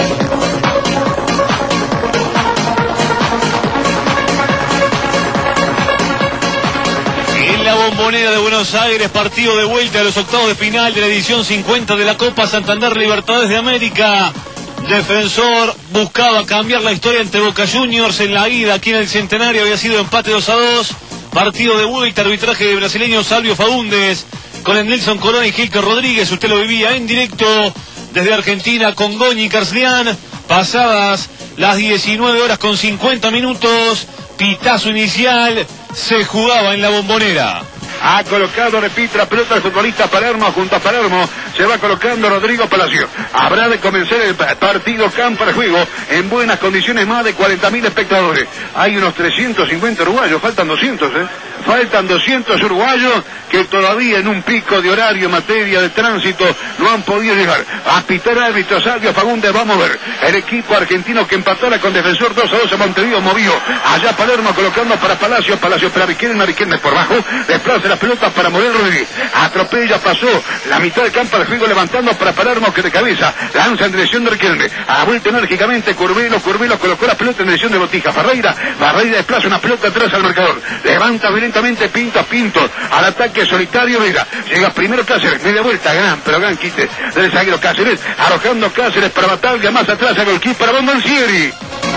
En la Bombonera de Buenos Aires, partido de vuelta a los octavos de final de la edición 50 de la Copa Santander Libertadores de América. Defensor buscaba cambiar la historia entre Boca Juniors en la ida. Aquí en el Centenario había sido empate 2-2. Partido de vuelta, arbitraje de brasileño Salvio Fagundes, con el Nelson Corona y Gilco Rodríguez. Usted lo vivía en directo desde Argentina con Goñi y Carslián. Pasadas las 19 horas con 50 minutos, pitazo inicial, se jugaba en la Bombonera. Ha colocado, repite la pelota el futbolista Palermo, junto a Palermo se va colocando Rodrigo Palacio. Habrá de comenzar el partido campo de juego en buenas condiciones, más de 40.000 espectadores. Hay unos 350 uruguayos, faltan 200, Faltan 200 uruguayos que todavía en un pico de horario en materia de tránsito no han podido llegar. A pitar árbitro Salvio Fagundes, vamos a ver. El equipo argentino que empatara con Defensor 2-2 a Montevideo movió. Allá Palermo colocando para Palacio para Riquelme por bajo. Desplaza la pelota para Morel Rodríguez. Atropella, pasó la mitad del campo de juego levantando para Palermo que de cabeza lanza en dirección de Riquelme. A vuelta enérgicamente Curvelo colocó la pelota en dirección de Botija. Barreira desplaza una pelota atrás al marcador. Levanta violentamente Pinto al ataque solitario Vega. Llega primero Cáceres, media vuelta, gran quite del zaguero Cáceres, arrojando Cáceres para Bataglia, más atrás el golquí para Bombancieri.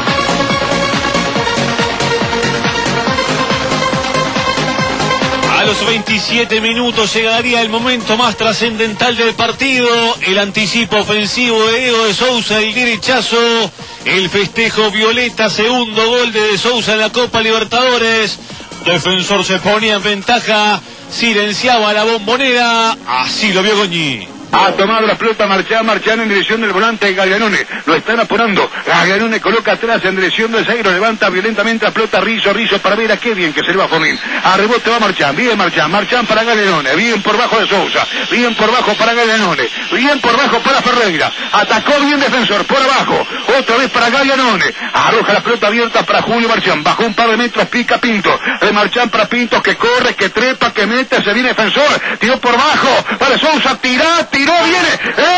A los 27 minutos llegaría el momento más trascendental del partido, el anticipo ofensivo de Diego de Sousa, el derechazo, el festejo violeta, segundo gol de Sousa en la Copa Libertadores. Defensor se ponía en ventaja, silenciaba la Bombonera, así lo vio Goñi. Ha tomado la pelota Marchán en dirección del volante de Gaglianone. Lo están apurando. Gaglianone coloca atrás en dirección del zaguero. Levanta violentamente la pelota Rizzo para ver a qué bien que se le va a Forlín. A rebote va Marchán. Bien Marchán para Gaglianone. Bien por bajo de Sousa. Bien por bajo para Gaglianone. Bien por bajo para Ferreira. Atacó bien Defensor. Por abajo. Otra vez para Gaglianone. Arroja la pelota abierta para Julio Marchán. Bajó un par de metros. Pica Pinto. De Marchán para Pinto que corre, que trepa, que mete. Se viene Defensor. Tiró por bajo. Para Sousa. Tiró, viene.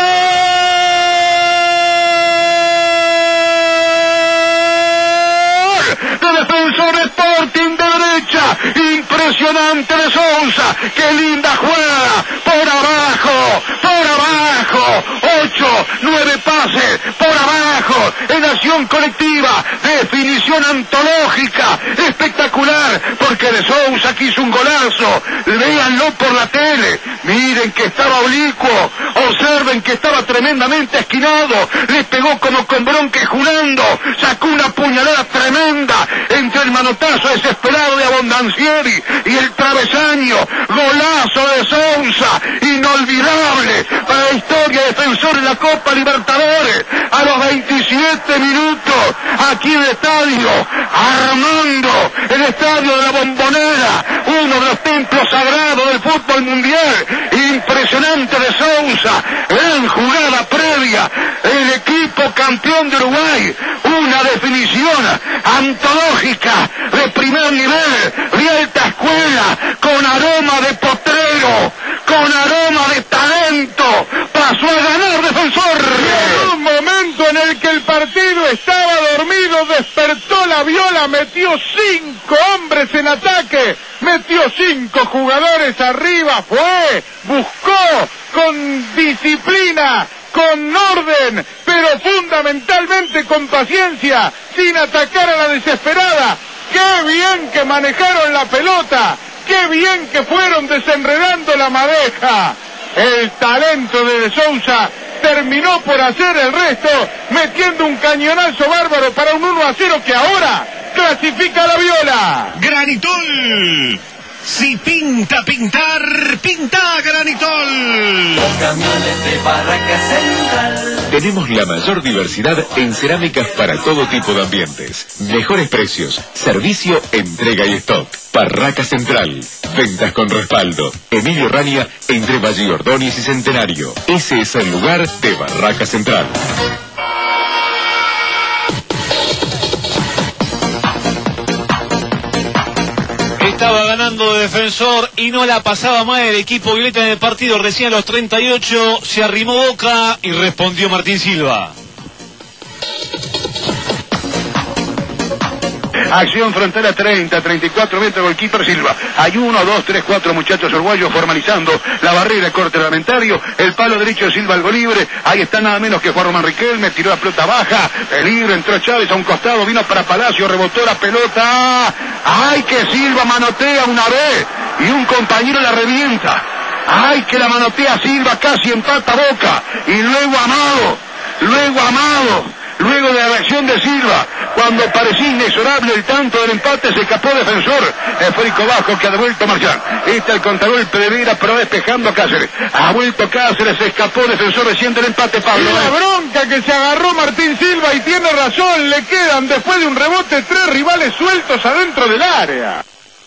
De Defensor Sporting de derecha, impresionante de Sousa, qué linda jugada, por abajo, 8, 9 pases, por abajo, en acción colectiva, definición antológica, espectacular, porque de Sousa quiso un golazo, véanlo por la tele, miren que estaba oblicuo, observen que estaba tremendamente esquinado, le pegó como con bronque Junando, sacó una puñalada tremenda, entre el manotazo desesperado de Abondancieri y el travesaño, golazo de Sousa, inolvidable para la historia de Defensor en la Copa Libertadores, a los 27 minutos, aquí en el estadio, armando el estadio de la Bombonera, uno de los templos sagrados del fútbol mundial, impresionante de Sousa, en jugada previa, el equipo campeón de Uruguay, una definición antológica de primer nivel, de alta escuela, con aroma de potrero, con aroma de talento, pasó a ganar Defensor. En un momento en el que el partido estaba dormido, despertó la Viola, metió 5 hombres en ataque, metió 5 jugadores arriba, buscó con disciplina, con orden, pero fundamentalmente con paciencia, sin atacar a la desesperada. ¡Qué bien que manejaron la pelota! ¡Qué bien que fueron desenredando la madeja! El talento de Sousa terminó por hacer el resto, metiendo un cañonazo bárbaro para un 1-0 que ahora clasifica a la Viola. Granitol. Si pinta pintar, pinta Granitol. Los camiones de Barraca Central. Tenemos la mayor diversidad en cerámicas para todo tipo de ambientes. Mejores precios, servicio, entrega y stock. Barraca Central. Ventas con respaldo. Emilio Rania, entre Valle Ordóñez y Centenario. Ese es el lugar de Barraca Central. Estaba ganando Defensor y no la pasaba mal el equipo violeta en el partido. Recién a los 38 se arrimó Boca y respondió Martín Silva. Acción frontera 30, 34 metros, golkeeper Silva. Hay 1, 2, 3, 4 muchachos uruguayos formalizando la barrera, corte reglamentario. El palo derecho de Silva, algo libre. Ahí está nada menos que Juan Román Riquelme. Tiró la pelota baja. Peligro, entró Chávez a un costado. Vino para Palacio, rebotó la pelota. ¡Ay, que Silva manotea una vez! Y un compañero la revienta. ¡Ay, que la manotea Silva! Casi empata Boca. Y luego Amado. Luego de la reacción de Silva, cuando parecía inexorable el tanto del empate, se escapó Defensor. Esférico bajo que ha devuelto Marchán. Está el contragol Pereira, pero despejando a Cáceres. Ha vuelto Cáceres, se escapó Defensor recién del empate, Pablo. La bronca que se agarró Martín Silva y tiene razón, le quedan después de un rebote 3 rivales sueltos adentro del área.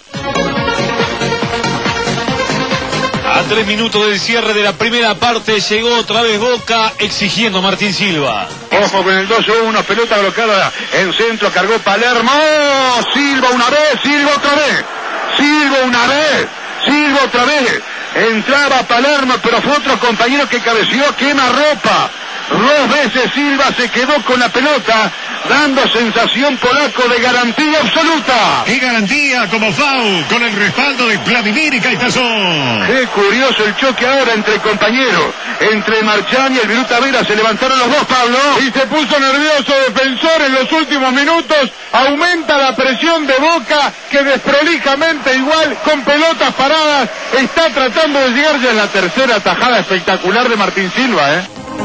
A 3 minutos del cierre de la primera parte llegó otra vez Boca exigiendo a Martín Silva. Ojo con el 2-1, pelota bloqueada en centro, cargó Palermo. Silva una vez, Silva otra vez. Silva una vez, Silva otra vez. Entraba Palermo, pero fue otro compañero que cabeció, quema ropa. 2 veces Silva se quedó con la pelota, dando sensación polaco de garantía absoluta. ¡Qué garantía como FAU, con el respaldo de Vladimir y Caetazón! Qué curioso el choque ahora entre compañeros, entre Marchán y el Viruta Vera. Se levantaron los dos, Pablo. Y se puso nervioso Defensor en los últimos minutos. Aumenta la presión de Boca, que desprolijamente, igual con pelotas paradas, está tratando de llegar. Ya en la tercera tajada espectacular de Martín Silva,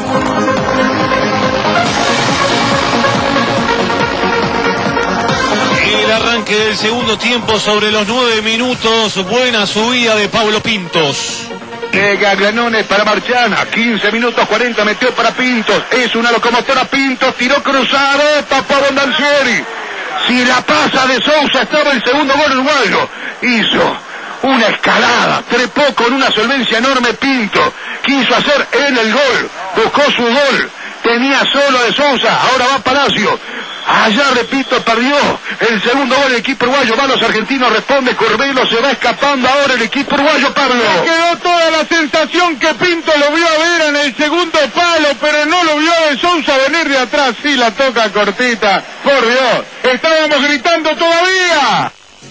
El arranque del segundo tiempo sobre los 9 minutos. Buena subida de Pablo Pintos. Gaglianone para Marchana, 15 minutos 40, metió para Pintos, es una locomotora Pintos, tiró cruzado, tapó a Bondancieri. Si la pasa de Sousa estaba el segundo gol uruguayo. Hizo una escalada, trepó con una solvencia enorme Pinto, quiso hacer él el gol, buscó su gol, tenía solo de Sousa, ahora va Palacio. Allá, repito, perdió el segundo gol el equipo uruguayo. Va los argentinos, responde Curvelo, se va escapando ahora el equipo uruguayo, Pablo. Me quedó toda la sensación que Pinto lo vio a ver en el segundo palo, pero no lo vio de Sousa venir de atrás. Sí, la toca cortita, por Dios. Estábamos gritando todavía.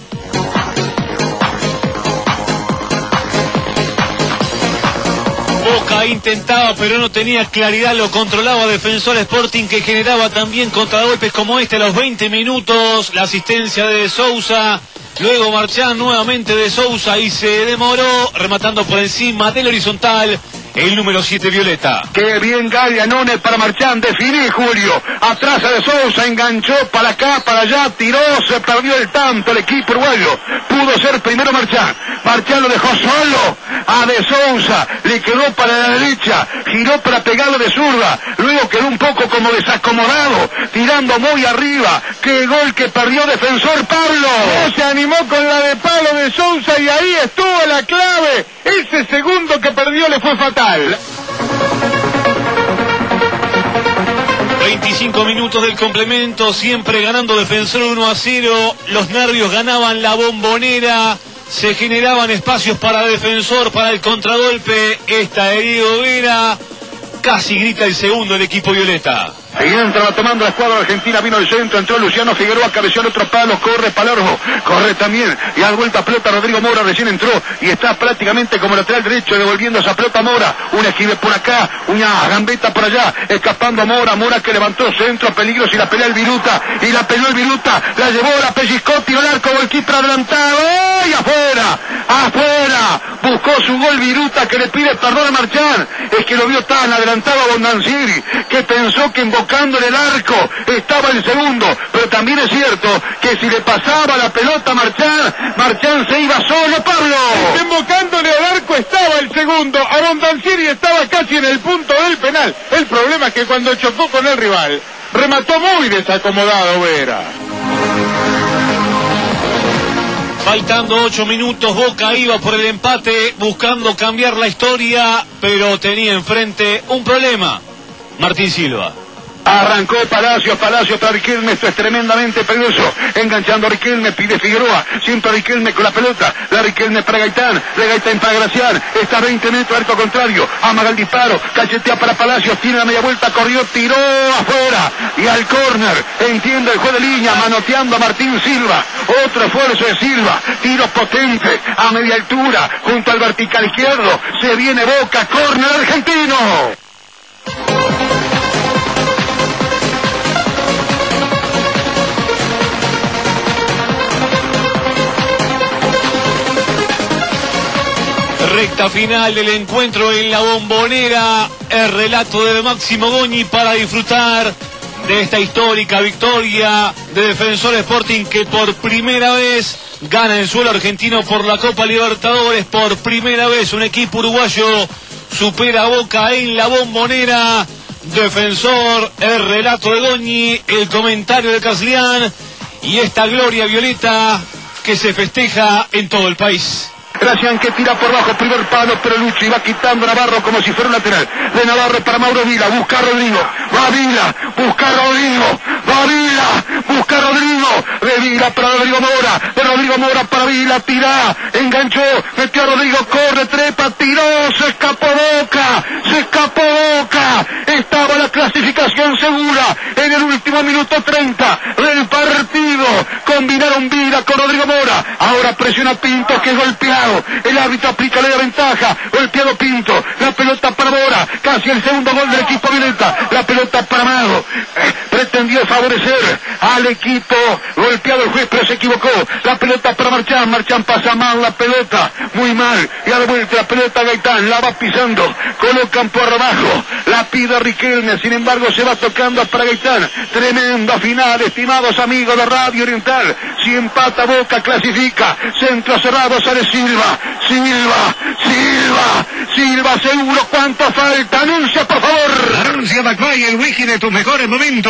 Boca intentaba, pero no tenía claridad, lo controlaba Defensor Sporting, que generaba también contragolpes como este a los 20 minutos, la asistencia de Sousa, luego Marchán nuevamente de Sousa y se demoró, rematando por encima del horizontal, el número 7 Violeta. Qué bien Gaglianone para Marchán, definí Julio, atrás de Sousa, enganchó para acá, para allá, tiró, se perdió el tanto el equipo uruguayo, pudo ser primero Marchán lo dejó solo a De Sousa, le quedó para la derecha, giró para pegarlo de zurda, luego quedó un poco como desacomodado, tirando muy arriba. Qué gol que perdió Defensor, Pablo. No se animó con la de palo de Sousa y ahí estuvo la clave. Ese segundo que perdió le fue fatal. 25 minutos del complemento, siempre ganando Defensor 1-0, los nervios ganaban la Bombonera, se generaban espacios para Defensor, para el contragolpe, esta de Diego Vera, casi grita el segundo el equipo violeta. Ahí entra tomando la escuadra argentina, vino el centro, entró Luciano Figueroa, cabeció el otro palo, corre Palermo, corre también, y a vuelta pelota Rodrigo Mora, recién entró, y está prácticamente como lateral derecho, devolviendo esa pelota Mora, una esquive por acá, una gambeta por allá, escapando Mora que levantó centro, peligros, y la pelea el Viruta, y la peleó el Viruta, la llevó, la pellizcó, tiró el arco, golquita adelantado, y afuera, buscó su gol Viruta, que le pide perdón a Marchán, es que lo vio tan adelantado a Bondancieri, que pensó que invocándole el arco estaba el segundo, pero también es cierto que si le pasaba la pelota a Marchán se iba solo, Pablo. Invocándole al arco estaba el segundo, a Bondancieri estaba casi en el punto del penal. El problema es que cuando chocó con el rival, remató muy desacomodado Vera. Faltando 8 minutos, Boca iba por el empate, buscando cambiar la historia, pero tenía enfrente un problema, Martín Silva. Arrancó Palacio para Riquelme, esto es tremendamente peligroso, enganchando a Riquelme, pide Figueroa, siempre Riquelme con la pelota, la Riquelme para Gaitán, de Gaitán para Gracián, está a 20 metros, arco contrario, amaga el disparo, cachetea para Palacios, tiene la media vuelta, corrió, tiró afuera, y al córner, entiende el juego de línea, manoteando a Martín Silva, otro esfuerzo de Silva, tiro potente, a media altura, junto al vertical izquierdo, se viene Boca, córner argentino. Recta final del encuentro en la Bombonera, el relato de Máximo Goñi para disfrutar de esta histórica victoria de Defensor Sporting, que por primera vez gana el suelo argentino por la Copa Libertadores. Por primera vez un equipo uruguayo supera a Boca en la Bombonera. Defensor, el relato de Goñi, el comentario de Caslián y esta gloria violeta que se festeja en todo el país. Gracián que tira por bajo, primer palo, pero Lucho iba quitando a Navarro como si fuera un lateral. De Navarro para Mauro Vila, busca a Rodrigo, va Vila, busca a Rodrigo, va Vila, busca a Rodrigo, de Vila para Rodrigo Mora, de Rodrigo Mora para Vila, tira, enganchó, metió a Rodrigo, corre, trepa, tiró, se escapó Boca, estaba la clasificación segura en el último minuto 30 del partido, combinaron Vila con Rodrigo Mora, ahora presiona Pinto, que es golpeado, el árbitro aplica la ventaja, golpeado Pinto, la pelota para Mora, casi el segundo gol del equipo violeta, la pelota para Mago, pretendió favorecer al equipo, golpeado el juez pero se equivocó, la pelota para Marchán pasa mal la pelota, muy mal, y a la vuelta la pelota Gaitán, la va pisando, colocan por abajo, la pide Riquelme, sin embargo se va tocando para Gaitán, tremenda final, estimados amigos de Radio Oriental, si empata Boca clasifica, centro cerrado sale Silva está seguro. ¿Cuánto falta? Anuncia, por favor. Anuncia McVay, el whisky de tus mejores momentos.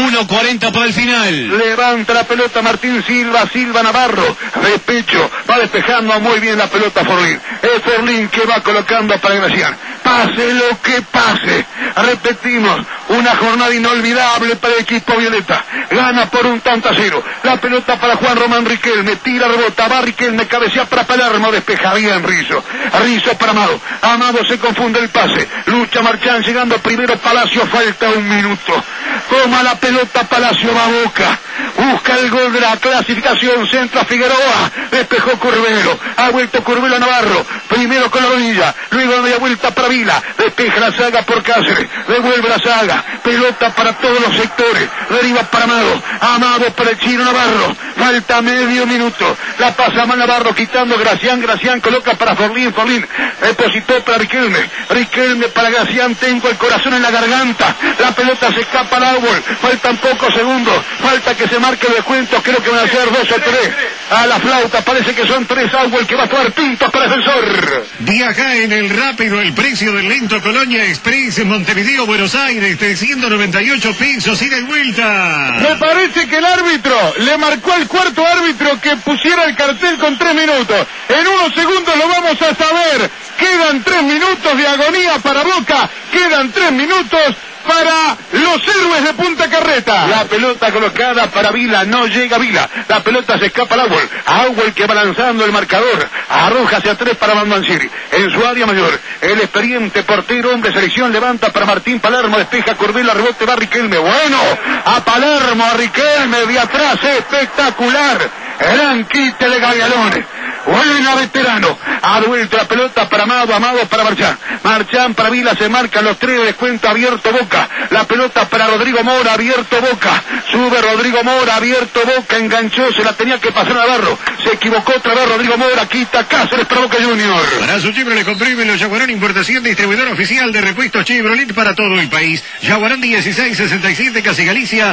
1:40 para el final. Levanta la pelota Martín Silva, Silva Navarro, de pecho, va despejando muy bien la pelota Forlín. Es Forlín que va colocando para Gracián. Pase lo que pase. Repetimos, una jornada inolvidable para el equipo violeta. Gana por 1-0. La pelota para Juan Román Riquelme, tira, rebota, va Riquelme, cabecea para Palermo, despeja bien Rizzo. Rizzo para Amado. Amado se confunde el pase. Lucha Marchán, llegando primero Palacio, falta 1 minuto. Toma la pelota Palacio, va a Boca. Busca el gol de la clasificación, centra Figueroa, despejó Curvelo, ha vuelto Curvelo a Navarro, primero con la rodilla, luego de media vuelta para Vila, despeja la saga por Cáceres, devuelve la saga, pelota para todos los sectores, deriva para Amado, Amado para el chino Navarro, falta medio minuto, la pasa mal Navarro quitando Gracián, Gracián coloca para Forlín, Forlín depositó para Riquelme, Riquelme para Gracián, tengo el corazón en la garganta, la pelota se escapa al árbol, faltan pocos segundos, falta que se marque el descuento, creo que van a ser 2 o 3, a la flauta, parece que son 3 árbol que va a jugar Pintos para Defensor. Viaja en el rápido el precio del lento Colonia Express en Montevideo, Buenos Aires, 398 pesos ida y vuelta. Me parece que el árbitro le marcó al cuarto árbitro que pusiera el cartel con 3 minutos. En unos segundos lo vamos a saber. Quedan 3 minutos de agonía para Boca, quedan 3 minutos para los héroes de Punta Carreta. La pelota colocada para Vila, no llega Vila, la pelota se escapa al Águel, Águel que va lanzando el marcador, arroja hacia 3 para Manmanciri, en su área mayor, el experiente portero, hombre selección, levanta para Martín Palermo, despeja Curvelo, rebote va Riquelme, bueno, a Palermo, a Riquelme, de atrás, espectacular, gran quite de Gavialones. Buena veterano, ha vuelto la pelota para Amado, Amado para Marchán, Marchán para Vila, se marcan los 3, descuento abierto Boca, la pelota para Rodrigo Mora, abierto Boca, sube Rodrigo Mora, abierto Boca, enganchó, se la tenía que pasar a Navarro, se equivocó otra vez Rodrigo Mora, quita Cáceres para Boca Junior. Para su Chevrolet comprime los Jaguarón, importación, distribuidor oficial de repuestos Chevrolet para todo el país. Jaguarón 1667, Casi Galicia,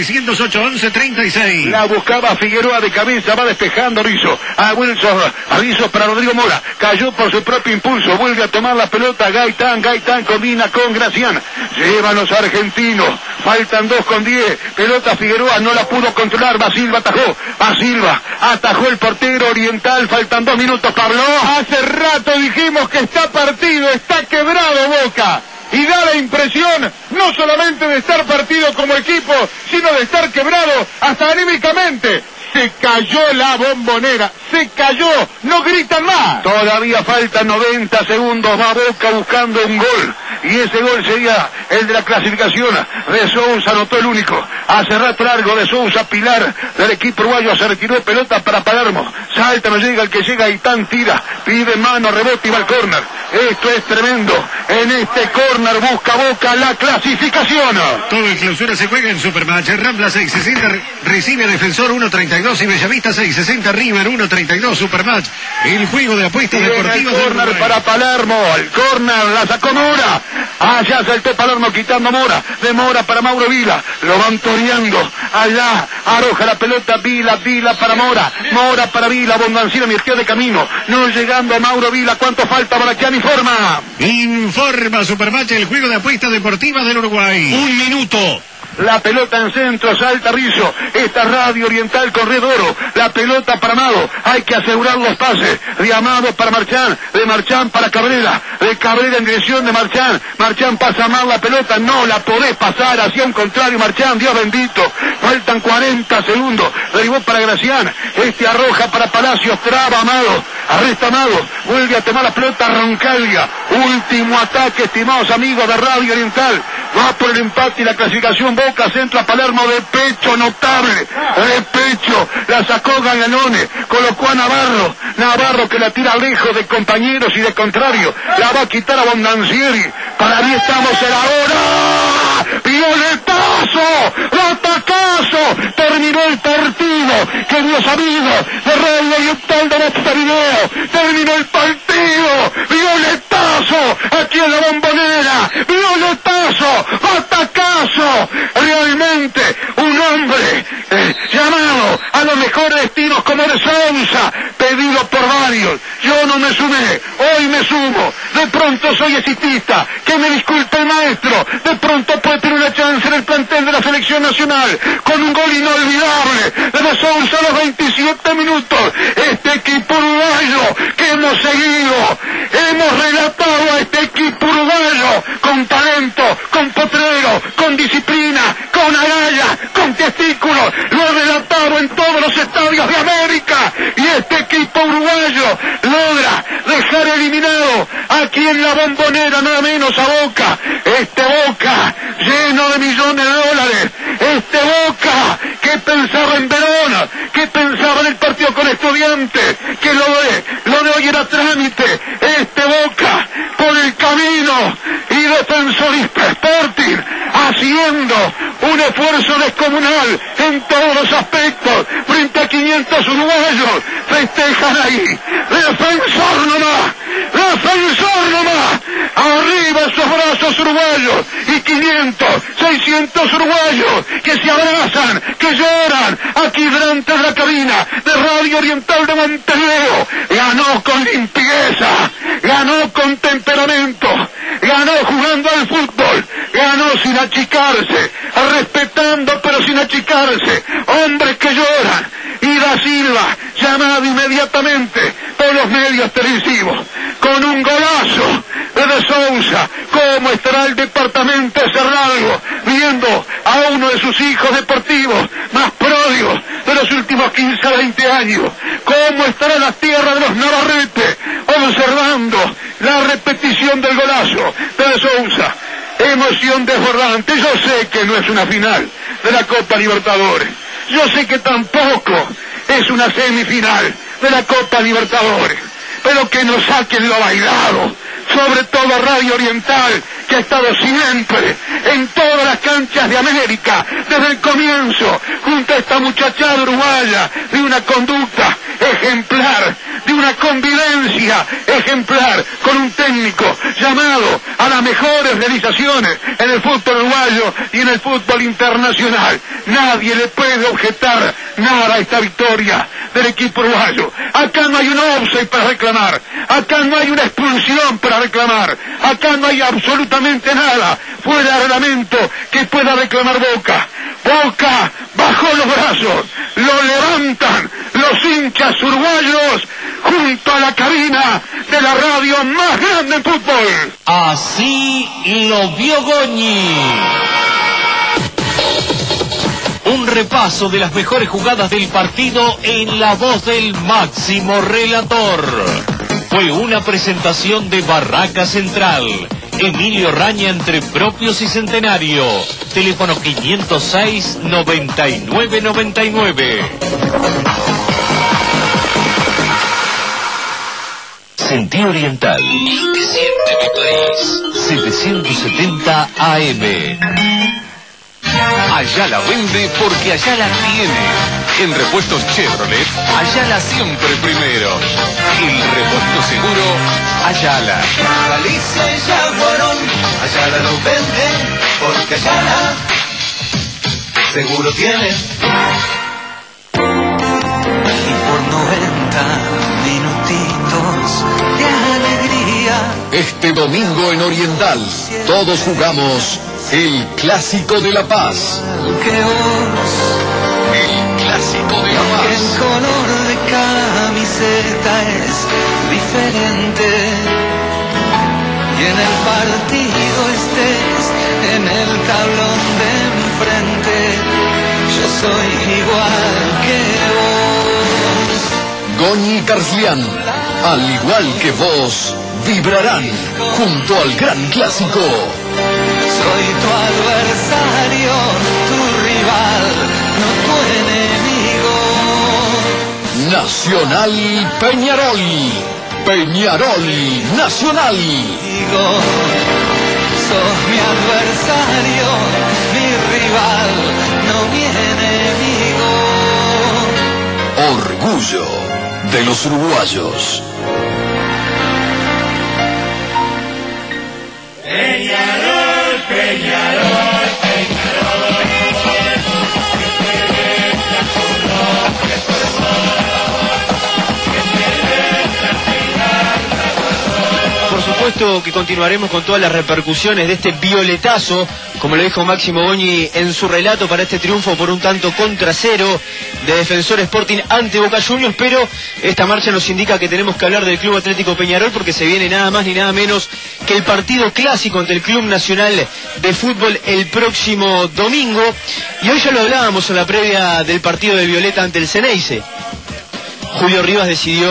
908-1136. La buscaba Figueroa de cabeza, va despejando Rizzo, a Wilson, Rizzo para Rodrigo Mora, cayó por su propio impulso, vuelve a tomar la pelota Gaitán, Gaitán combina con Gracián, llevan los argentinos, faltan 2:10, pelota Figueroa, no la pudo controlar, Basilva atajó, Basilva atajó el portero oriental, faltan 2 minutos, Pablo. Hace rato dijimos que está partido, está quebrado Boca. Y da la impresión no solamente de estar partido como equipo, sino de estar quebrado hasta anímicamente. Se cayó la Bombonera, se cayó, no gritan más. Todavía faltan 90 segundos, va Boca buscando un gol. Y ese gol sería el de la clasificación. De Sousa anotó el único. Hace rato largo de Sousa, Pilar del equipo uruguayo se retiró de pelota para Palermo. Salta, no llega el que llega y tan tira. Pide mano, rebote y va al córner. Esto es tremendo. En este córner busca Boca la clasificación. Todo en clausura se juega en Supermatch. Rambla 660 recibe a Defensor 1.32 y Bellavista 660 River 1.32 Supermatch. El juego de apuestas deportivas. El córner para Palermo. El córner la sacó Mora. Allá saltó Palermo quitando Mora. De Mora para Mauro Vila. Lo van toreando. Allá arroja la pelota Vila. Vila para Mora. Mora para Vila. Bondancino metió de camino. No llegando a Mauro Vila. ¿Cuánto falta para que informa? Informa Supermatch, el juego de apuestas deportivas del Uruguay. 1 minuto. La pelota en centro, salta Rizzo. Esta Radio Oriental con Red Oro. La pelota para Amado. Hay que asegurar los pases. De Amado para Marchán. De Marchán para Cabrera. De Cabrera en dirección de Marchán. Marchán pasa mal la pelota. No la podés pasar hacia un contrario. Marchán, Dios bendito. Faltan 40 segundos. Derivó para Gracián. Este arroja para Palacios. Traba Amado. Arresta Amado. Vuelve a tomar la pelota Roncaglia. Último ataque, estimados amigos de Radio Oriental. Va por el empate y la clasificación. Boca, centro a Palermo de pecho, notable, de pecho, la sacó Gavialones, colocó a Navarro, Navarro que la tira lejos de compañeros y de contrario, la va a quitar a Bondancieri, para mí estamos en la hora, violetazo, batacazo, terminó el partido, que Dios sabido, de Radio Oriental de Montevideo, terminó el partido, violetazo, aquí en la Bombonera, violetazo, batacazo, realmente un hombre llamado a los mejores destinos como de Sousa, pedido por varios, yo no me sumé, hoy me sumo, de pronto soy exitista, que me disculpe el maestro, de pronto puede tener una chance en el plantel de la selección nacional, con un gol inolvidable de Sousa a los 27 minutos, este equipo uruguayo que hemos seguido, hemos relatado a este equipo uruguayo, con talento, con potrero, con disciplina, con agallas, con testículos, lo he relatado en todos los estadios de América, y este equipo uruguayo logra dejar eliminado aquí en la Bombonera nada menos a Boca, este Boca lleno de millones de dólares, este Boca que pensaba en Verona, que pensaba en el partido con Estudiantes, que lo de hoy era trámite, este Boca por el camino y Defensor Sporting haciendo un esfuerzo descomunal en todos los aspectos frente a 500 uruguayos, festejan ahí, Defensor nomás, arriba esos brazos uruguayos y 500, 600 uruguayos que se abrazan, que lloran aquí delante de la cabina de Radio Oriental de Montevideo. Ganó con limpieza, ganó con temperamento, ganó jugando al fútbol, ganó sin achicarse, respetando pero sin achicarse, hombres que lloran, y Da Silva llamado inmediatamente por los medios televisivos con un golazo de Sousa. ¿Cómo estará el departamento de Cerralbo viendo a uno de sus hijos deportivos más pródigos de los últimos 15 a 20 años? ¿Cómo estará la tierra de los Navarrete observando la repetición del golazo de Sousa? Emoción desbordante. Yo sé que no es una final de la Copa Libertadores, yo sé que tampoco es una semifinal de la Copa Libertadores, pero que nos saquen lo bailado, sobre todo Radio Oriental, que ha estado siempre en todas las canchas de América, desde el comienzo, junto a esta muchachada uruguaya, de una conducta ejemplar, de una convivencia ejemplar, con un técnico llamado a las mejores realizaciones en el fútbol uruguayo y en el fútbol internacional. Nadie le puede objetar nada a esta victoria del equipo uruguayo. Acá no hay un offside para reclamar, acá no hay una expulsión para reclamar, acá no hay absolutamente nada fuera de reglamento que pueda reclamar Boca. Boca bajó los brazos, lo levantan los hinchas uruguayos junto a la cabina de la radio más grande en fútbol. Así lo vio Goñi. Un repaso de las mejores jugadas del partido en la voz del máximo relator. Fue una presentación de Barraca Central. Emilio Raña entre Propios y Centenario. Teléfono 506-9999. Sentí Oriental. El que siente mi país. 770 AM. Ayala vende porque Ayala tiene. En repuestos Chevrolet, Ayala siempre primero. El repuesto seguro, Ayala. Galicia y Jaguarón, Ayala lo vende porque Ayala seguro tiene. Y por 90 minutitos de alegría. Este domingo en Oriental, todos jugamos el Clásico de La Paz. El Clásico de La Paz. El color de camiseta es diferente. Y en el partido estés en el tablón de enfrente, yo soy igual que vos. Goñi y Carslián, al igual que vos, vibrarán junto al gran clásico. Soy tu adversario, tu rival, no tu enemigo. Nacional Peñarol. Peñarol Nacional. Sos mi adversario, mi rival, no mi enemigo. Orgullo de los uruguayos. Peñarol, Peñarol, Peñarol. supuesto que continuaremos con todas las repercusiones de este violetazo, como lo dijo Máximo Goñi en su relato, para este triunfo por 1-0 de Defensor Sporting ante Boca Juniors, pero esta marcha nos indica que tenemos que hablar del Club Atlético Peñarol, porque se viene nada más ni nada menos que el partido clásico ante el Club Nacional de Fútbol el próximo domingo, y hoy ya lo hablábamos en la previa del partido de Violeta ante el Ceneice. Julio Rivas decidió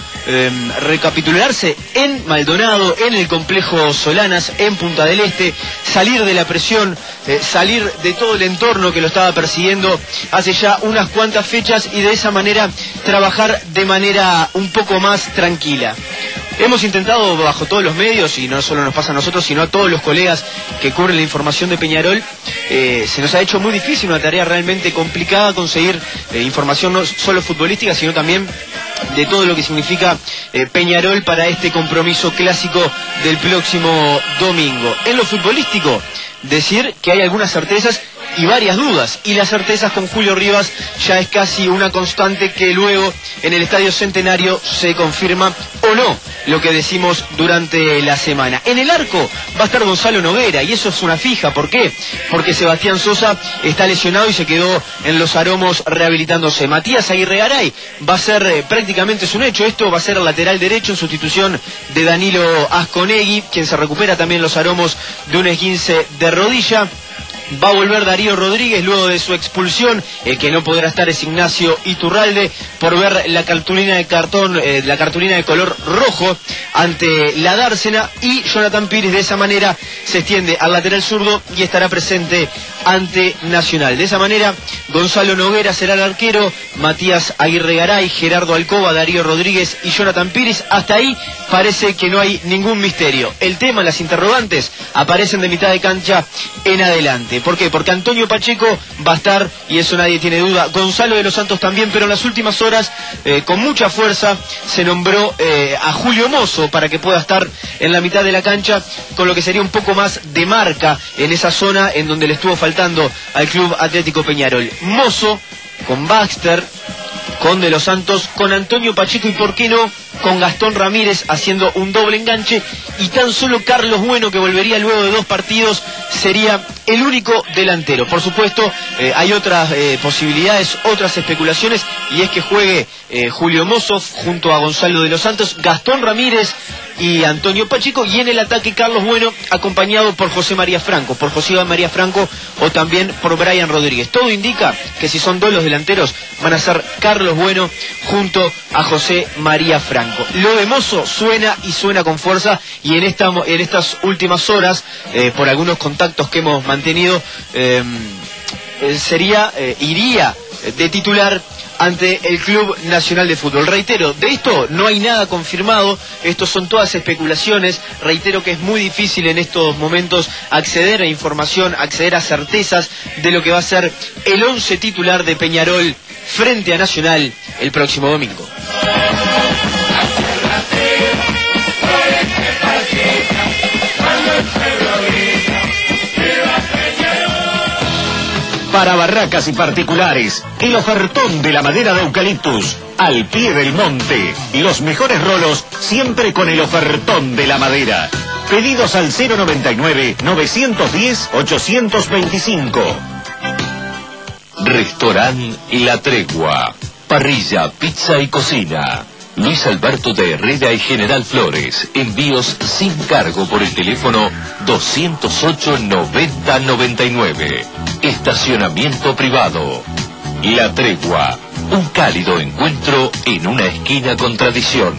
recapitularse en Maldonado, en el complejo Solanas, en Punta del Este, salir de la presión, salir de todo el entorno que lo estaba persiguiendo hace ya unas cuantas fechas, y de esa manera trabajar de manera un poco más tranquila. Hemos intentado bajo todos los medios, y no solo nos pasa a nosotros, sino a todos los colegas que cubren la información de Peñarol, se nos ha hecho muy difícil, una tarea realmente complicada, conseguir información no solo futbolística, sino también de todo lo que significa Peñarol para este compromiso clásico del próximo domingo. En lo futbolístico, decir que hay algunas certezas y varias dudas, y las certezas con Julio Rivas ya es casi una constante, que luego en el Estadio Centenario se confirma o no lo que decimos durante la semana. En el arco va a estar Gonzalo Noguera, y eso es una fija. ¿Por qué? Porque Sebastián Sosa está lesionado y se quedó en Los Aromos rehabilitándose. Matías Aguirregaray va a ser prácticamente es un hecho, esto va a ser el lateral derecho en sustitución de Danilo Asconegui, quien se recupera también en Los Aromos de un esguince de rodilla. Va a volver Darío Rodríguez luego de su expulsión. El que no podrá estar es Ignacio Iturralde, por ver la cartulina de cartón, la cartulina de color rojo ante la dársena, y Jonathan Pires de esa manera se extiende al lateral zurdo y estará presente ante Nacional. De esa manera Gonzalo Noguera será el arquero, Matías Aguirregaray, Gerardo Alcoba, Darío Rodríguez y Jonathan Pires. Hasta ahí parece que no hay ningún misterio. El tema, las interrogantes, aparecen de mitad de cancha en adelante. ¿Por qué? Porque Antonio Pacheco va a estar, y eso nadie tiene duda. Gonzalo de los Santos también, pero en las últimas horas, con mucha fuerza, se nombró a Julio Mozo para que pueda estar en la mitad de la cancha, con lo que sería un poco más de marca en esa zona en donde le estuvo faltando al Club Atlético Peñarol. Mozo con Baxter, con De los Santos, con Antonio Pacheco, y por qué no con Gastón Ramírez haciendo un doble enganche, y tan solo Carlos Bueno, que volvería luego de 2 partidos, sería el único delantero. Por supuesto, hay otras posibilidades, otras especulaciones, y es que juegue Julio Mozo junto a Gonzalo de los Santos, Gastón Ramírez y Antonio Pacheco, y en el ataque Carlos Bueno, acompañado por José María Franco, o también por Brian Rodríguez. Todo indica que si son 2 los delanteros, van a ser Carlos Bueno junto a José María Franco. Lo de Mozo suena, y suena con fuerza, y en estas últimas horas, por algunos contactos que hemos mantenido, iría de titular ante el Club Nacional de Fútbol. Reitero, de esto no hay nada confirmado, estos son todas especulaciones. Reitero que es muy difícil en estos momentos acceder a información, acceder a certezas de lo que va a ser el 11 titular de Peñarol frente a Nacional el próximo domingo. Para barracas y particulares, el ofertón de la madera de eucaliptus, al pie del monte. Los mejores rolos, siempre con el ofertón de la madera. Pedidos al 099-910-825. Restaurant La Tregua. Parrilla, pizza y cocina. Luis Alberto de Herrera y General Flores. Envíos sin cargo por el teléfono 208-9099. Estacionamiento privado. La Tregua. Un cálido encuentro en una esquina con tradición.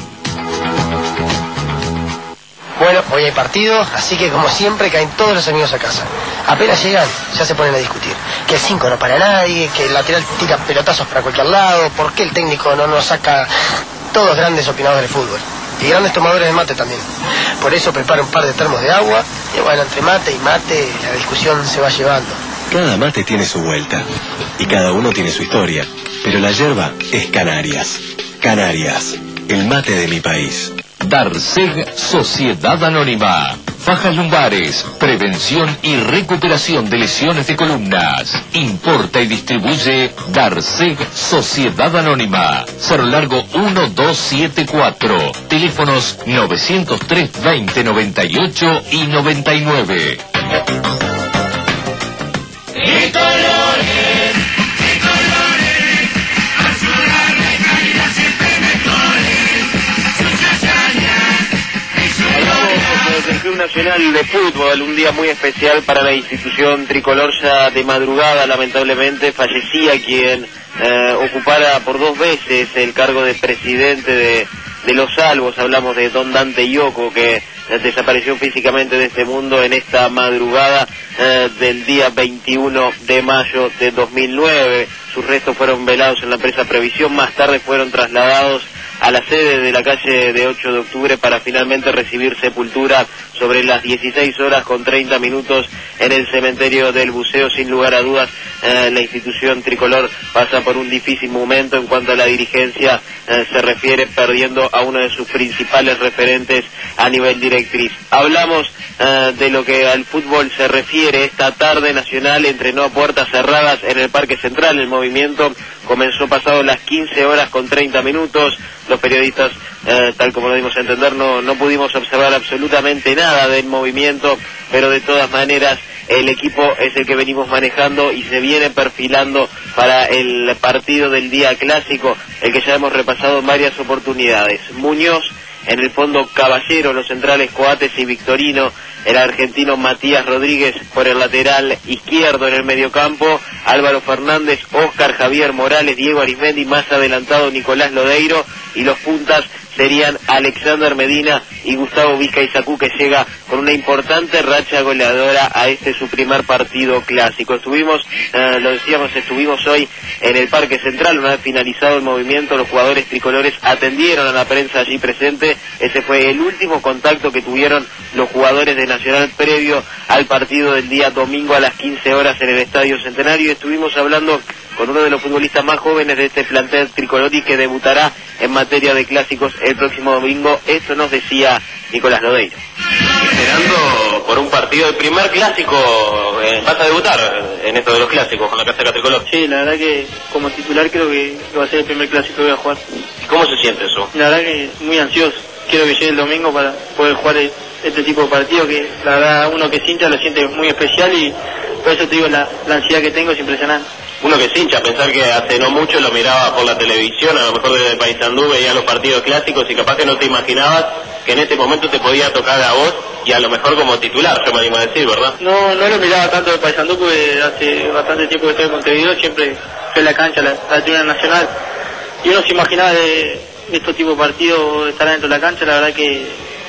Bueno, hoy hay partido, así que como siempre caen todos los amigos a casa. Apenas llegan, ya se ponen a discutir. Que el 5 no para nadie, que el lateral tira pelotazos para cualquier lado, por qué el técnico no nos saca. Todos grandes opinadores del fútbol. Y grandes tomadores de mate también. Por eso preparo un par de termos de agua, y bueno, entre mate y mate, la discusión se va llevando. Cada mate tiene su vuelta, y cada uno tiene su historia. Pero la yerba es Canarias. Canarias, el mate de mi país. Darceg Sociedad Anónima. Fajas lumbares, prevención y recuperación de lesiones de columnas. Importa y distribuye Darceg Sociedad Anónima. Cerro Largo 1274. Teléfonos 903 20 98 y 99. ¡Qué colores! ¡Qué colores! Azul, verde, cálida, siempre mejores. Sus hazañas y sus glorias. Del Club Nacional de Fútbol, un día muy especial para la institución tricolor. Ya de madrugada, lamentablemente, fallecía quien ocupara por 2 veces el cargo de presidente de los Salvos. Hablamos de don Dante Ioco, que desapareció físicamente de este mundo en esta madrugada del día 21 de mayo de 2009. Sus restos fueron velados en la empresa Previsión, más tarde fueron trasladados a la sede de la calle de 8 de octubre para finalmente recibir sepultura sobre las 16:30 en el cementerio del Buceo. Sin lugar a dudas, la institución tricolor pasa por un difícil momento en cuanto a la dirigencia se refiere, perdiendo a uno de sus principales referentes a nivel directriz. Hablamos de lo que al fútbol se refiere. Esta tarde Nacional entrenó a puertas cerradas en el Parque Central. El movimiento comenzó pasado las 15:30. Los periodistas, tal como lo dimos a entender, no pudimos observar absolutamente nada del movimiento, pero de todas maneras el equipo es el que venimos manejando y se viene perfilando para el partido del día clásico, el que ya hemos repasado en varias oportunidades. Muñoz, en el fondo Caballero, los centrales Coates y Victorino, el argentino Matías Rodríguez por el lateral izquierdo, en el mediocampo Álvaro Fernández, Óscar, Javier Morales, Diego Arismendi, más adelantado Nicolás Lodeiro, y los puntas serían Alexander Medina y Gustavo Vizcaizacú, que llega con una importante racha goleadora a este su primer partido clásico. Estuvimos hoy en el Parque Central. Una vez finalizado el movimiento, los jugadores tricolores atendieron a la prensa allí presente. Ese fue el último contacto que tuvieron los jugadores de Nacional previo al partido del día domingo a las 15 horas en el Estadio Centenario. Estuvimos hablando con uno de los futbolistas más jóvenes de este plantel tricolor y que debutará en materia de clásicos el próximo domingo. Esto nos decía Nicolás Lodeiro. Esperando por un partido, el primer clásico, vas a debutar en esto de los clásicos con la casaca tricolor. Sí, la verdad que como titular creo que va a ser el primer clásico que voy a jugar. ¿Cómo se siente eso? La verdad que muy ansioso. Quiero que llegue el domingo para poder jugar este tipo de partido, que la verdad uno que es hincha lo siente muy especial, y por eso te digo, la ansiedad que tengo es impresionante. Uno que es hincha, pensar que hace no mucho lo miraba por la televisión, a lo mejor desde Paysandú veía los partidos clásicos y capaz que no te imaginabas que en este momento te podía tocar a vos y a lo mejor como titular, yo me animo a decir, ¿verdad? No lo miraba tanto de Paysandú, porque hace bastante tiempo que estoy en Montevideo, siempre fui a la cancha, la tribuna nacional, y uno se imaginaba de estos tipos de partidos estar dentro de la cancha. La verdad que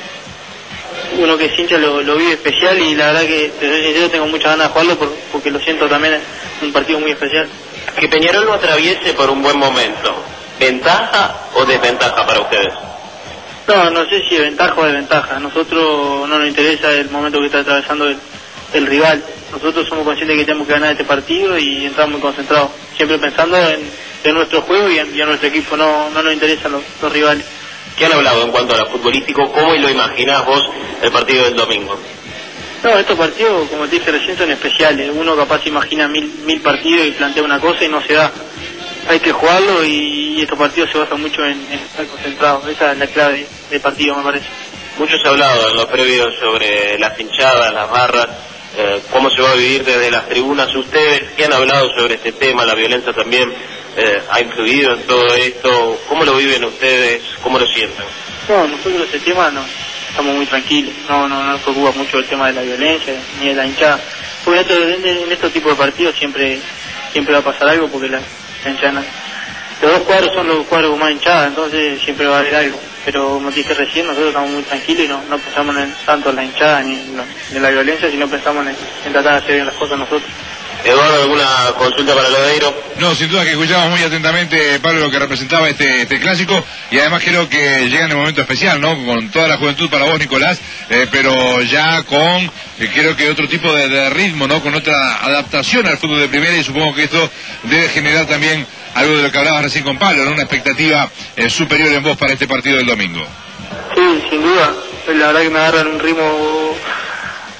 uno que es hincha lo vive especial, y la verdad que yo tengo muchas ganas de jugarlo porque lo siento también un partido muy especial. Que Peñarol lo atraviese por un buen momento, ¿ventaja o desventaja para ustedes? No sé si es ventaja o desventaja. A nosotros no nos interesa el momento que está atravesando el rival. Nosotros somos conscientes de que tenemos que ganar este partido y entramos muy concentrados, siempre pensando en nuestro juego y en nuestro equipo. No nos interesan los rivales. ¿Qué han hablado en cuanto a lo futbolístico? ¿Cómo lo imaginás vos el partido del domingo? No, estos partidos, como te dije recién, son especiales. Uno capaz se imagina mil partidos y plantea una cosa y no se da. Hay que jugarlo, y estos partidos se basan mucho en estar concentrados. Esa es la clave del partido, me parece. Mucho se ha hablado en los previos sobre las hinchadas, las barras, cómo se va a vivir desde las tribunas. Ustedes, ¿qué han hablado sobre este tema? La violencia también ha influido en todo esto. ¿Cómo lo viven ustedes? ¿Cómo lo sienten? No, nosotros este tema estamos muy tranquilos. No nos preocupa mucho el tema de la violencia ni de la hinchada. Porque en estos tipos de partidos siempre va a pasar algo, porque la hinchada, los dos cuadros son los cuadros con más hinchada, entonces siempre va a haber algo. Pero como te dije recién, nosotros estamos muy tranquilos y no pensamos tanto en la hinchada ni en la violencia, sino pensamos en tratar de hacer bien las cosas nosotros. Eduardo, ¿alguna consulta para Lodeiro? No, sin duda que escuchamos muy atentamente, Pablo, lo que representaba este clásico, y además creo que llega en el momento especial, ¿no? Con toda la juventud para vos, Nicolás, pero ya con, creo que otro tipo de ritmo, ¿no? Con otra adaptación al fútbol de primera, y supongo que esto debe generar también algo de lo que hablabas recién con Pablo, ¿no? Una expectativa superior en vos para este partido del domingo. Sí, sin duda. La verdad que me agarran un ritmo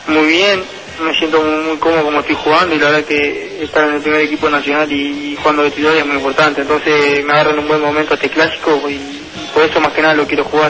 Muy bien, me siento muy cómodo como estoy jugando y la verdad que estar en el primer equipo nacional y jugando de titular es muy importante, entonces me agarro en un buen momento este clásico y por eso más que nada lo quiero jugar.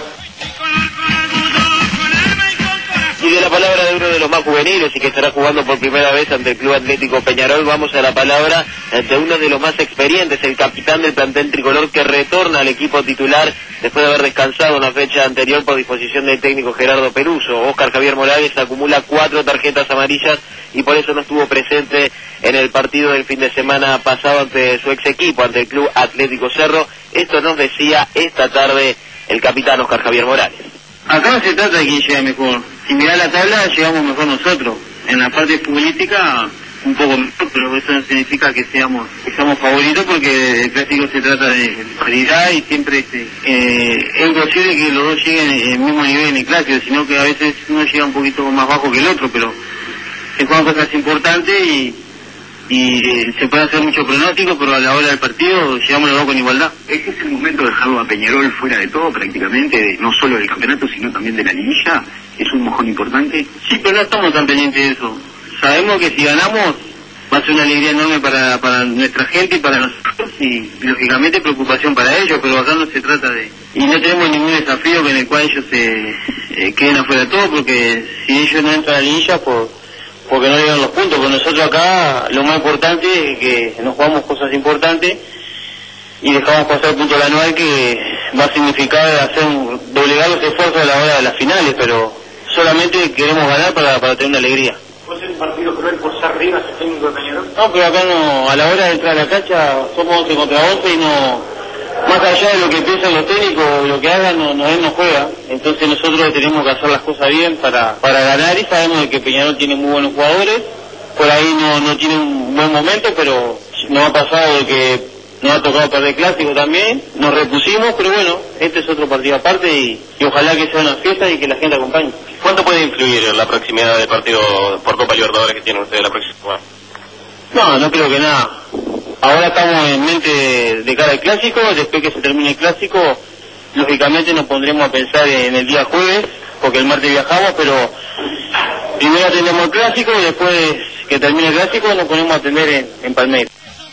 Y de la palabra de uno de los más juveniles y que estará jugando por primera vez ante el Club Atlético Peñarol, vamos a la palabra de uno de los más experientes, el capitán del plantel tricolor que retorna al equipo titular después de haber descansado una fecha anterior por disposición del técnico Gerardo Peluso. Óscar Javier Morales acumula 4 tarjetas amarillas y por eso no estuvo presente en el partido del fin de semana pasado ante su ex equipo, ante el Club Atlético Cerro. Esto nos decía esta tarde el capitán Óscar Javier Morales. Acá no se trata de quién llega mejor. Si mirá la tabla, llegamos mejor nosotros. En la parte futbolística, un poco mejor, pero eso no significa que seamos favoritos, porque el clásico se trata de paridad y siempre es imposible que los dos lleguen al mismo nivel en el clásico, sino que a veces uno llega un poquito más bajo que el otro, pero se juegan cosas importantes y se puede hacer mucho pronóstico, pero a la hora del partido llegamos los dos con igualdad. ¿Es el momento de dejarlo a Peñarol fuera de todo prácticamente, no solo del campeonato, sino también de la liguilla? ¿Es un mojón importante? Sí, pero no estamos tan pendientes de eso. Sabemos que si ganamos va a ser una alegría enorme para nuestra gente y para nosotros, y lógicamente preocupación para ellos, pero acá no se trata de... Y no tenemos ningún desafío en el cual ellos se queden afuera de todo, porque si ellos no entran a la liguilla, porque no llegan los puntos, pero nosotros acá lo más importante es que nos jugamos cosas importantes y dejamos pasar el punto del anual, que va a significar doblegar los esfuerzos a la hora de las finales, pero solamente queremos ganar para tener una alegría. ¿Puede ser un partido cruel por ser Rivas el técnico de Peñarol? No, pero acá no, a la hora de entrar a la cancha somos 11 contra 11 y no, más allá de lo que piensan los técnicos, lo que hagan, él no juega. Entonces nosotros tenemos que hacer las cosas bien para ganar, y sabemos de que Peñarol tiene muy buenos jugadores. Por ahí no tiene un buen momento, pero nos ha pasado de que nos ha tocado perder clásico también. Nos repusimos, pero bueno, este es otro partido aparte y ojalá que sea una fiesta y que la gente acompañe. ¿Cuánto puede influir la proximidad del partido por Copa Libertadores que tienen ustedes la próxima semana? No creo que nada. Ahora estamos en mente de cara al clásico. Después que se termine el clásico, lógicamente nos pondremos a pensar en el día jueves, porque el martes viajamos, pero primero atendemos el clásico y después que termine el clásico nos ponemos a atender en Palmeiras.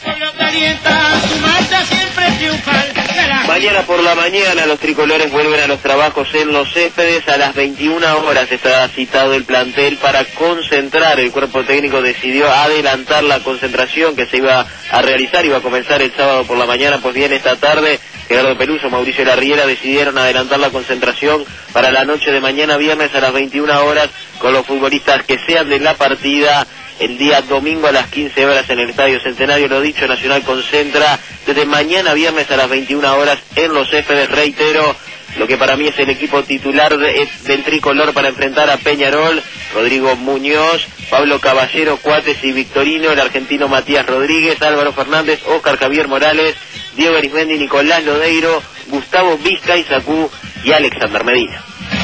Mañana por la mañana los tricolores vuelven a los trabajos en Los Céspedes. A las 21 horas está citado el plantel para concentrar. El cuerpo técnico decidió adelantar la concentración que se iba a realizar, iba a comenzar el sábado por la mañana. Pues bien, esta tarde Gerardo Peluso, Mauricio Larriera decidieron adelantar la concentración para la noche de mañana viernes a las 21 horas con los futbolistas que sean de la partida el día domingo a las 15 horas en el Estadio Centenario. Lo dicho, Nacional concentra desde mañana viernes a las 21 horas en Los Céspedes. Reitero, lo que para mí es el equipo titular del tricolor para enfrentar a Peñarol: Rodrigo Muñoz, Pablo Caballero, Cuates y Victorino, el argentino Matías Rodríguez, Álvaro Fernández, Óscar Javier Morales, Diego Arismendi, Nicolás Lodeiro, Gustavo Vizcay Sacú y Alexander Medina.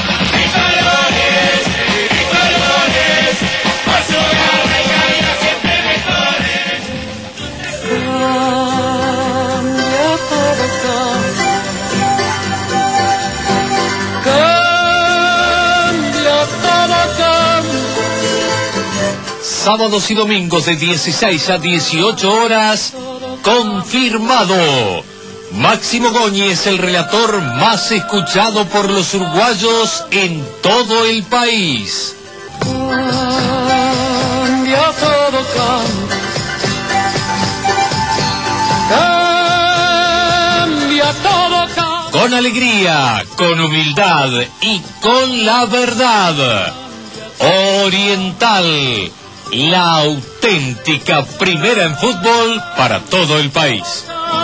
Sábados y domingos de 16 a 18 horas, confirmado. Máximo Góñez, el relator más escuchado por los uruguayos en todo el país. Cambia todo, cambia todo, cambia. Con alegría, con humildad y con la verdad. Oriental, la auténtica primera en fútbol para todo el país.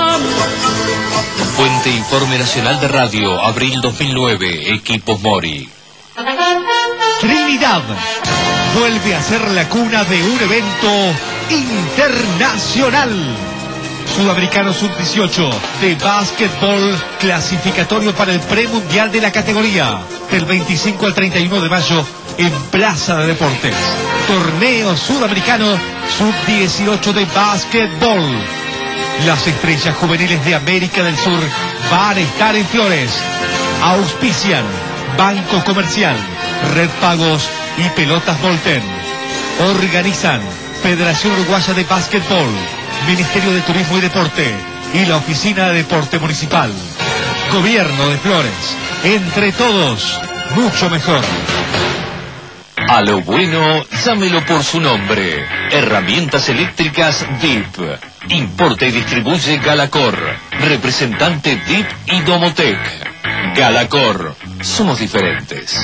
Fuente Informe Nacional de Radio, abril 2009, Equipos Mori. Trinidad vuelve a ser la cuna de un evento internacional. Sudamericano Sub-18 de básquetbol, clasificatorio para el premundial de la categoría, del 25 al 31 de mayo en Plaza de Deportes. Torneo Sudamericano Sub-18 de básquetbol. Las estrellas juveniles de América del Sur van a estar en Flores. Auspician Banco Comercial, Red Pagos y pelotas Volten. Organizan Federación Uruguaya de Básquetbol, Ministerio de Turismo y Deporte y la Oficina de Deporte Municipal. Gobierno de Flores. Entre todos, mucho mejor. A lo bueno, llámelo por su nombre. Herramientas eléctricas DIP. Importa y distribuye Galacor. Representante DIP y Domotec. Galacor. Somos diferentes.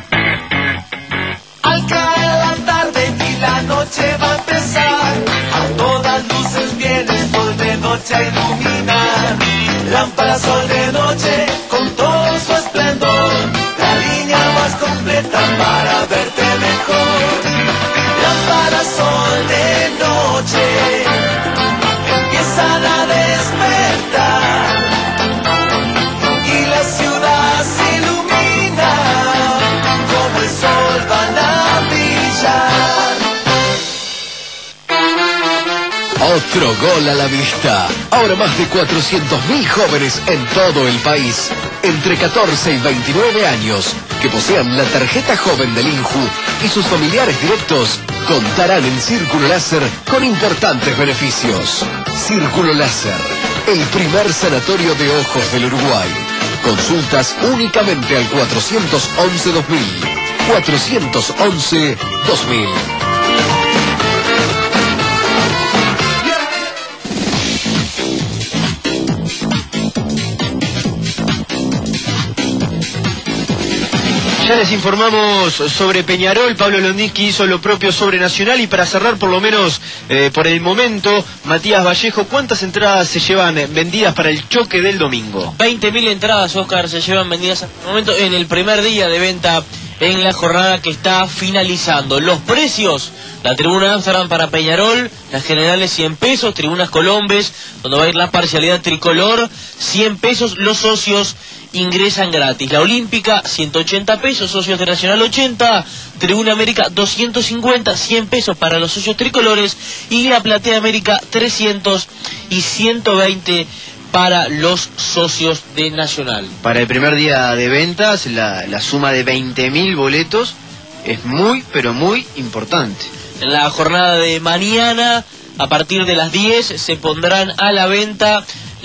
Al caer la tarde y la noche va a empezar, a todas luces viene el sol de noche a iluminar. Lámpara sol de noche con todo su esplendor, la línea más completa para verte mejor. Lámpara sol de noche empiezan a despertar y la ciudad se ilumina, como el sol van a brillar. Otro gol a la vista. Ahora más de 400.000 jóvenes en todo el país, entre 14 y 29 años, que posean la tarjeta joven del INJU y sus familiares directos, contarán en Círculo Láser con importantes beneficios. Círculo Láser, el primer sanatorio de ojos del Uruguay. Consultas únicamente al 411-2000. 411-2000. Ya les informamos sobre Peñarol. Pablo Londinski hizo lo propio sobre Nacional. Y para cerrar, por lo menos por el momento, Matías Vallejo, ¿cuántas entradas se llevan vendidas para el choque del domingo? 20.000 entradas, Oscar, se llevan vendidas hasta el momento en el primer día de venta en la jornada que está finalizando. Los precios: la tribuna Amsterdam para Peñarol, las generales 100 pesos, tribunas Colombes, donde va a ir la parcialidad tricolor, 100 pesos, los socios ingresan gratis. La Olímpica, 180 pesos, socios de Nacional 80, Tribuna América 250, 100 pesos para los socios tricolores, y la Platea América 300 y 120 para los socios de Nacional. Para el primer día de ventas, la suma de 20.000 boletos es muy, pero muy importante. En la jornada de mañana, a partir de las 10, se pondrán a la venta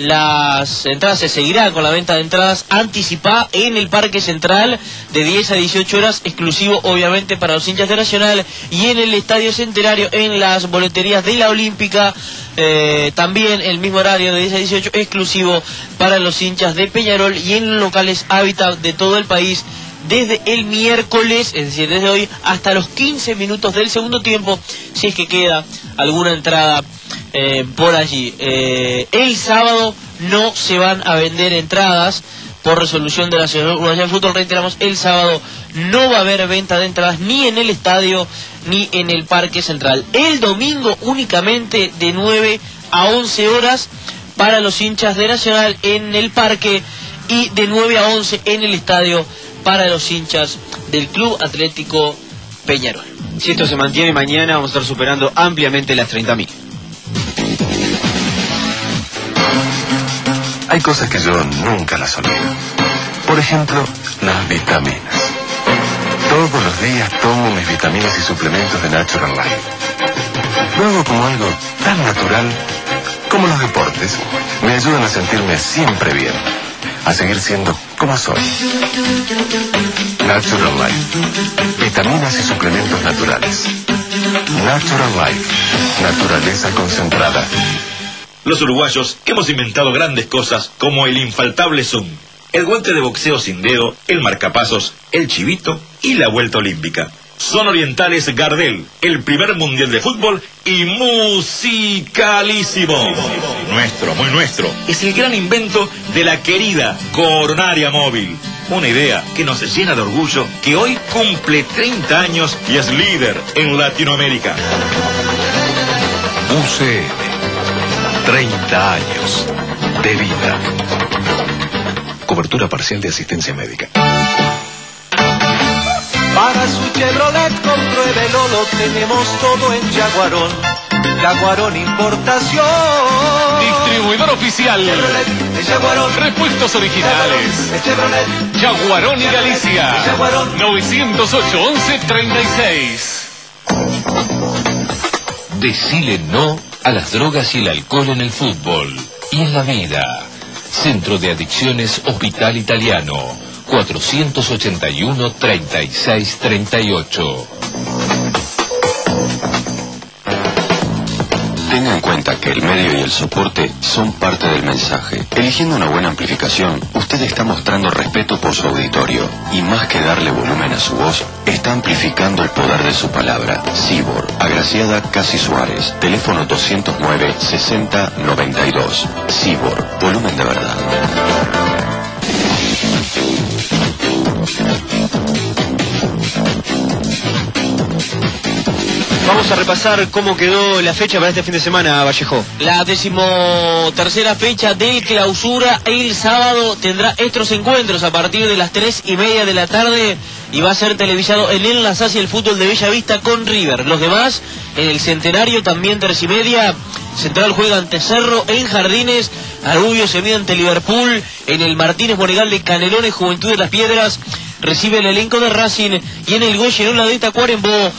las entradas. Se seguirá con la venta de entradas anticipada en el Parque Central de 10 a 18 horas, exclusivo obviamente para los hinchas de Nacional, y en el Estadio Centenario, en las boleterías de la Olímpica, también el mismo horario de 10 a 18, exclusivo para los hinchas de Peñarol, y en los locales Hábitat de todo el país, desde el miércoles, es decir, desde hoy, hasta los 15 minutos del segundo tiempo, si es que queda alguna entrada por allí. El sábado no se van a vender entradas por resolución de la Asociación Uruguaya de Fútbol. Reiteramos, el sábado no va a haber venta de entradas ni en el estadio ni en el Parque Central. El domingo únicamente de 9 a 11 horas para los hinchas de Nacional en el parque, y de 9 a 11 en el estadio para los hinchas del Club Atlético Peñarol. Si esto se mantiene, mañana vamos a estar superando ampliamente las 30.000. Hay cosas que yo nunca las olvido. Por ejemplo, las vitaminas. Todos los días tomo mis vitaminas y suplementos de Natural Life. Lo hago como algo tan natural como los deportes. Me ayudan a sentirme siempre bien, a seguir siendo como soy. Natural Life. Vitaminas y suplementos naturales. Natural Life. Naturaleza concentrada. Los uruguayos hemos inventado grandes cosas como el infaltable Zoom, el guante de boxeo sin dedo, el marcapasos, el chivito y la vuelta olímpica. Son orientales Gardel, el primer mundial de fútbol y musicalísimo. Nuestro, muy nuestro, es el gran invento de la querida Coronaria Móvil. Una idea que nos llena de orgullo, que hoy cumple 30 años y es líder en Latinoamérica. UCM. 30 años de vida. Cobertura parcial de asistencia médica. Para su Chevrolet compruébelo, lo tenemos todo en Jaguarón. Jaguarón Importación. Distribuidor oficial. Chevrolet de Jaguarón. Repuestos originales. Chevrolet. Jaguarón y Galicia. Jaguarón. 908-1136. Decile no a las drogas y el alcohol en el fútbol y en la vida. Centro de Adicciones Hospital Italiano. 481-3638. Tenga en cuenta que el medio y el soporte son parte del mensaje. Eligiendo una buena amplificación, usted está mostrando respeto por su auditorio. Y más que darle volumen a su voz, está amplificando el poder de su palabra. Cibor, Agraciada Casi Suárez. Teléfono 209-6092. Cibor, volumen de verdad. Vamos a repasar cómo quedó la fecha para este fin de semana, Vallejo. La 13ª fecha de clausura el sábado tendrá estos encuentros a partir de las 3:30 de la tarde y va a ser televisado el enlace hacia el fútbol de Bellavista con River. Los demás, en el Centenario, también 3:30. Central juega ante Cerro en Jardines. Arubio se mide ante Liverpool. En el Martínez Monegal de Canelones, Juventud de las Piedras recibe el elenco de Racing. Y en el Goyerola de Tacuarembó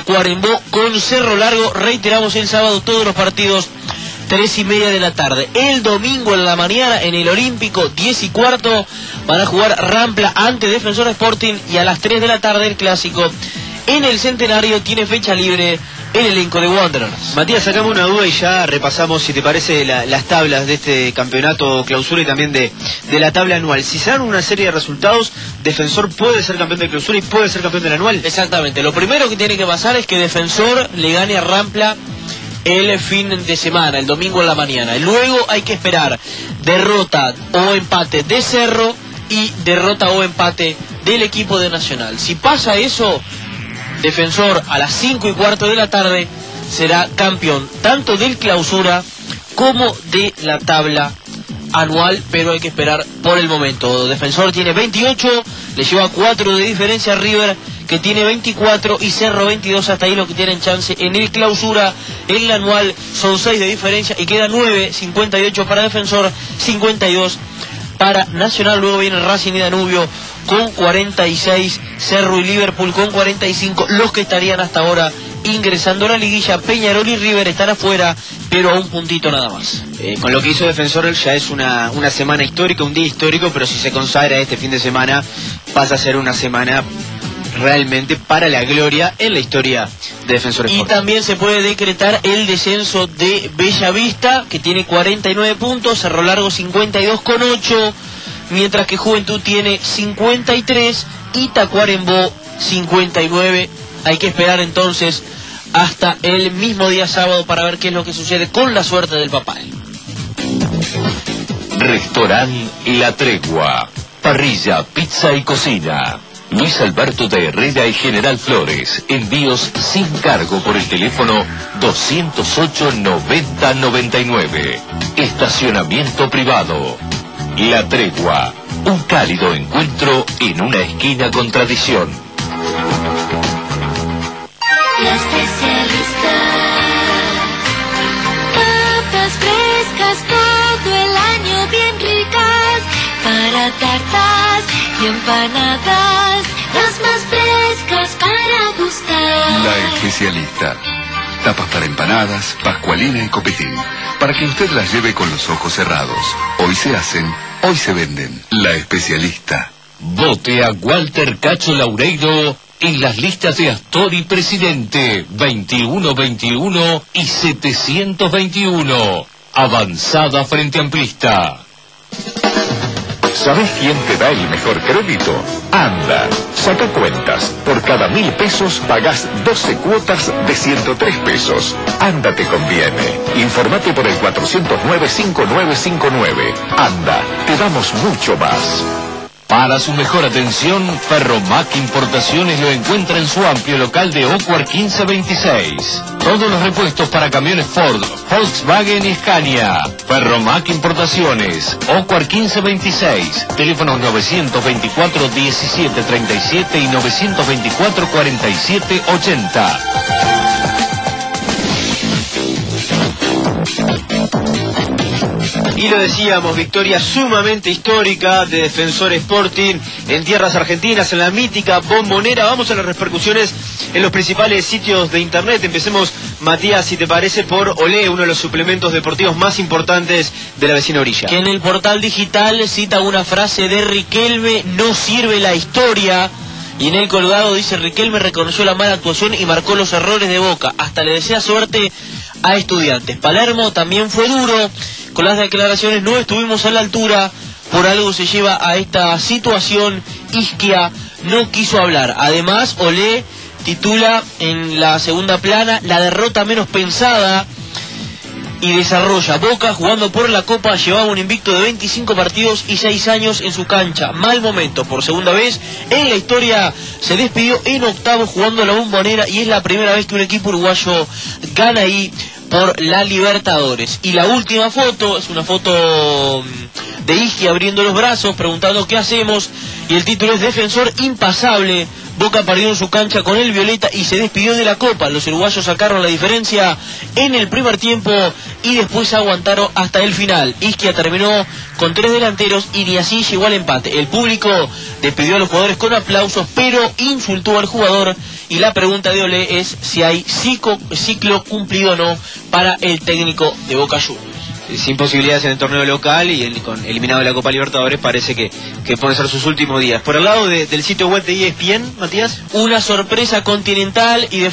con Cerro Largo. Reiteramos, el sábado todos los partidos 3:30 de la tarde. El domingo en la mañana en el Olímpico 10:15 van a jugar Rampla ante Defensor Sporting, y a las 3 de la tarde el clásico. En el Centenario tiene fecha libre el elenco de Wanderers. Matías, sacamos una duda y ya repasamos, si te parece, las tablas de este campeonato clausura y también de la tabla anual. Si se dan una serie de resultados, Defensor puede ser campeón de clausura y puede ser campeón del anual. Exactamente. Lo primero que tiene que pasar es que Defensor le gane a Rampla el fin de semana, el domingo en la mañana. Luego hay que esperar derrota o empate de Cerro y derrota o empate del equipo de Nacional. Si pasa eso, Defensor a las 5:15 de la tarde será campeón tanto del clausura como de la tabla anual, pero hay que esperar por el momento. Defensor tiene 28, le lleva 4 de diferencia a River, que tiene 24, y Cerro 22, hasta ahí lo que tienen chance en el clausura. En el anual son 6 de diferencia y queda 9, 58 para Defensor, 52 para Nacional. Luego viene Racing y Danubio con 46, Cerro y Liverpool con 45, los que estarían hasta ahora ingresando a la liguilla. Peñarol y River están afuera, pero a un puntito nada más. Con lo que hizo Defensor ya es una semana histórica, un día histórico, pero si se consagra este fin de semana, pasa a ser una semana realmente para la gloria en la historia de Defensor Sporting. Y también se puede decretar el descenso de Bellavista, que tiene 49 puntos, Cerro Largo 52 con 8, mientras que Juventud tiene 53 y Tacuarembó 59. Hay que esperar entonces hasta el mismo día sábado para ver qué es lo que sucede con la suerte del papá. Restaurant La Tregua. Parrilla, pizza y cocina. Luis Alberto de Herrera y General Flores. Envíos sin cargo por el teléfono 208-9099. Estacionamiento privado. La Tregua. Un cálido encuentro en una esquina con tradición. La especialista. Papas frescas todo el año, bien ricas, para tartas y empanadas, las más frescas para gustar. La especialista. Tapas para empanadas, pascualina y copetín, para que usted las lleve con los ojos cerrados. Hoy se hacen, hoy se venden. La especialista. Vote a Walter Cacho Laureiro en las listas de Astor y Presidente 2121 y 721. Avanzada Frente Amplista. ¿Sabes quién te da el mejor crédito? Anda, saca cuentas. Por cada 1.000 pesos pagás 12 cuotas de 103 pesos. Anda te conviene. Informate por el 409-5959. Anda, te damos mucho más. Para su mejor atención, Ferromac Importaciones lo encuentra en su amplio local de Ocuar 1526. Todos los repuestos para camiones Ford, Volkswagen y Scania. Ferromac Importaciones, Ocuar 1526. Teléfonos 924-1737 y 924-4780. Y lo decíamos, victoria sumamente histórica de Defensor Sporting en tierras argentinas, en la mítica Bombonera. Vamos a las repercusiones en los principales sitios de internet. Empecemos, Matías, si te parece, por Olé, uno de los suplementos deportivos más importantes de la vecina orilla. Que en el portal digital cita una frase de Riquelme: no sirve la historia. Y en el colgado dice: Riquelme reconoció la mala actuación y marcó los errores de Boca. Hasta le desea suerte a Estudiantes. Palermo también fue duro con las declaraciones: no estuvimos a la altura, por algo se lleva a esta situación. Ischia no quiso hablar. Además, Olé titula en la segunda plana: la derrota menos pensada. Y desarrolla: Boca, jugando por la Copa, llevaba un invicto de 25 partidos y 6 años en su cancha. Mal momento, por segunda vez en la historia se despidió en octavo jugando la Bombonera, y es la primera vez que un equipo uruguayo gana ahí por la Libertadores. Y la última foto es una foto de Ischia abriendo los brazos, preguntando qué hacemos, y el título es: Defensor impasable. Boca perdió en su cancha con el Violeta y se despidió de la Copa. Los uruguayos sacaron la diferencia en el primer tiempo y después aguantaron hasta el final. Ischia terminó con 3 delanteros y ni así llegó al empate. El público despidió a los jugadores con aplausos, pero insultó al jugador. Y la pregunta de Olé es si hay ciclo cumplido o no para el técnico de Boca Juniors. Sin posibilidades en el torneo local y con eliminado de la Copa Libertadores, parece que pueden ser sus últimos días. Por el lado del sitio web de ESPN, Matías, una sorpresa continental, y de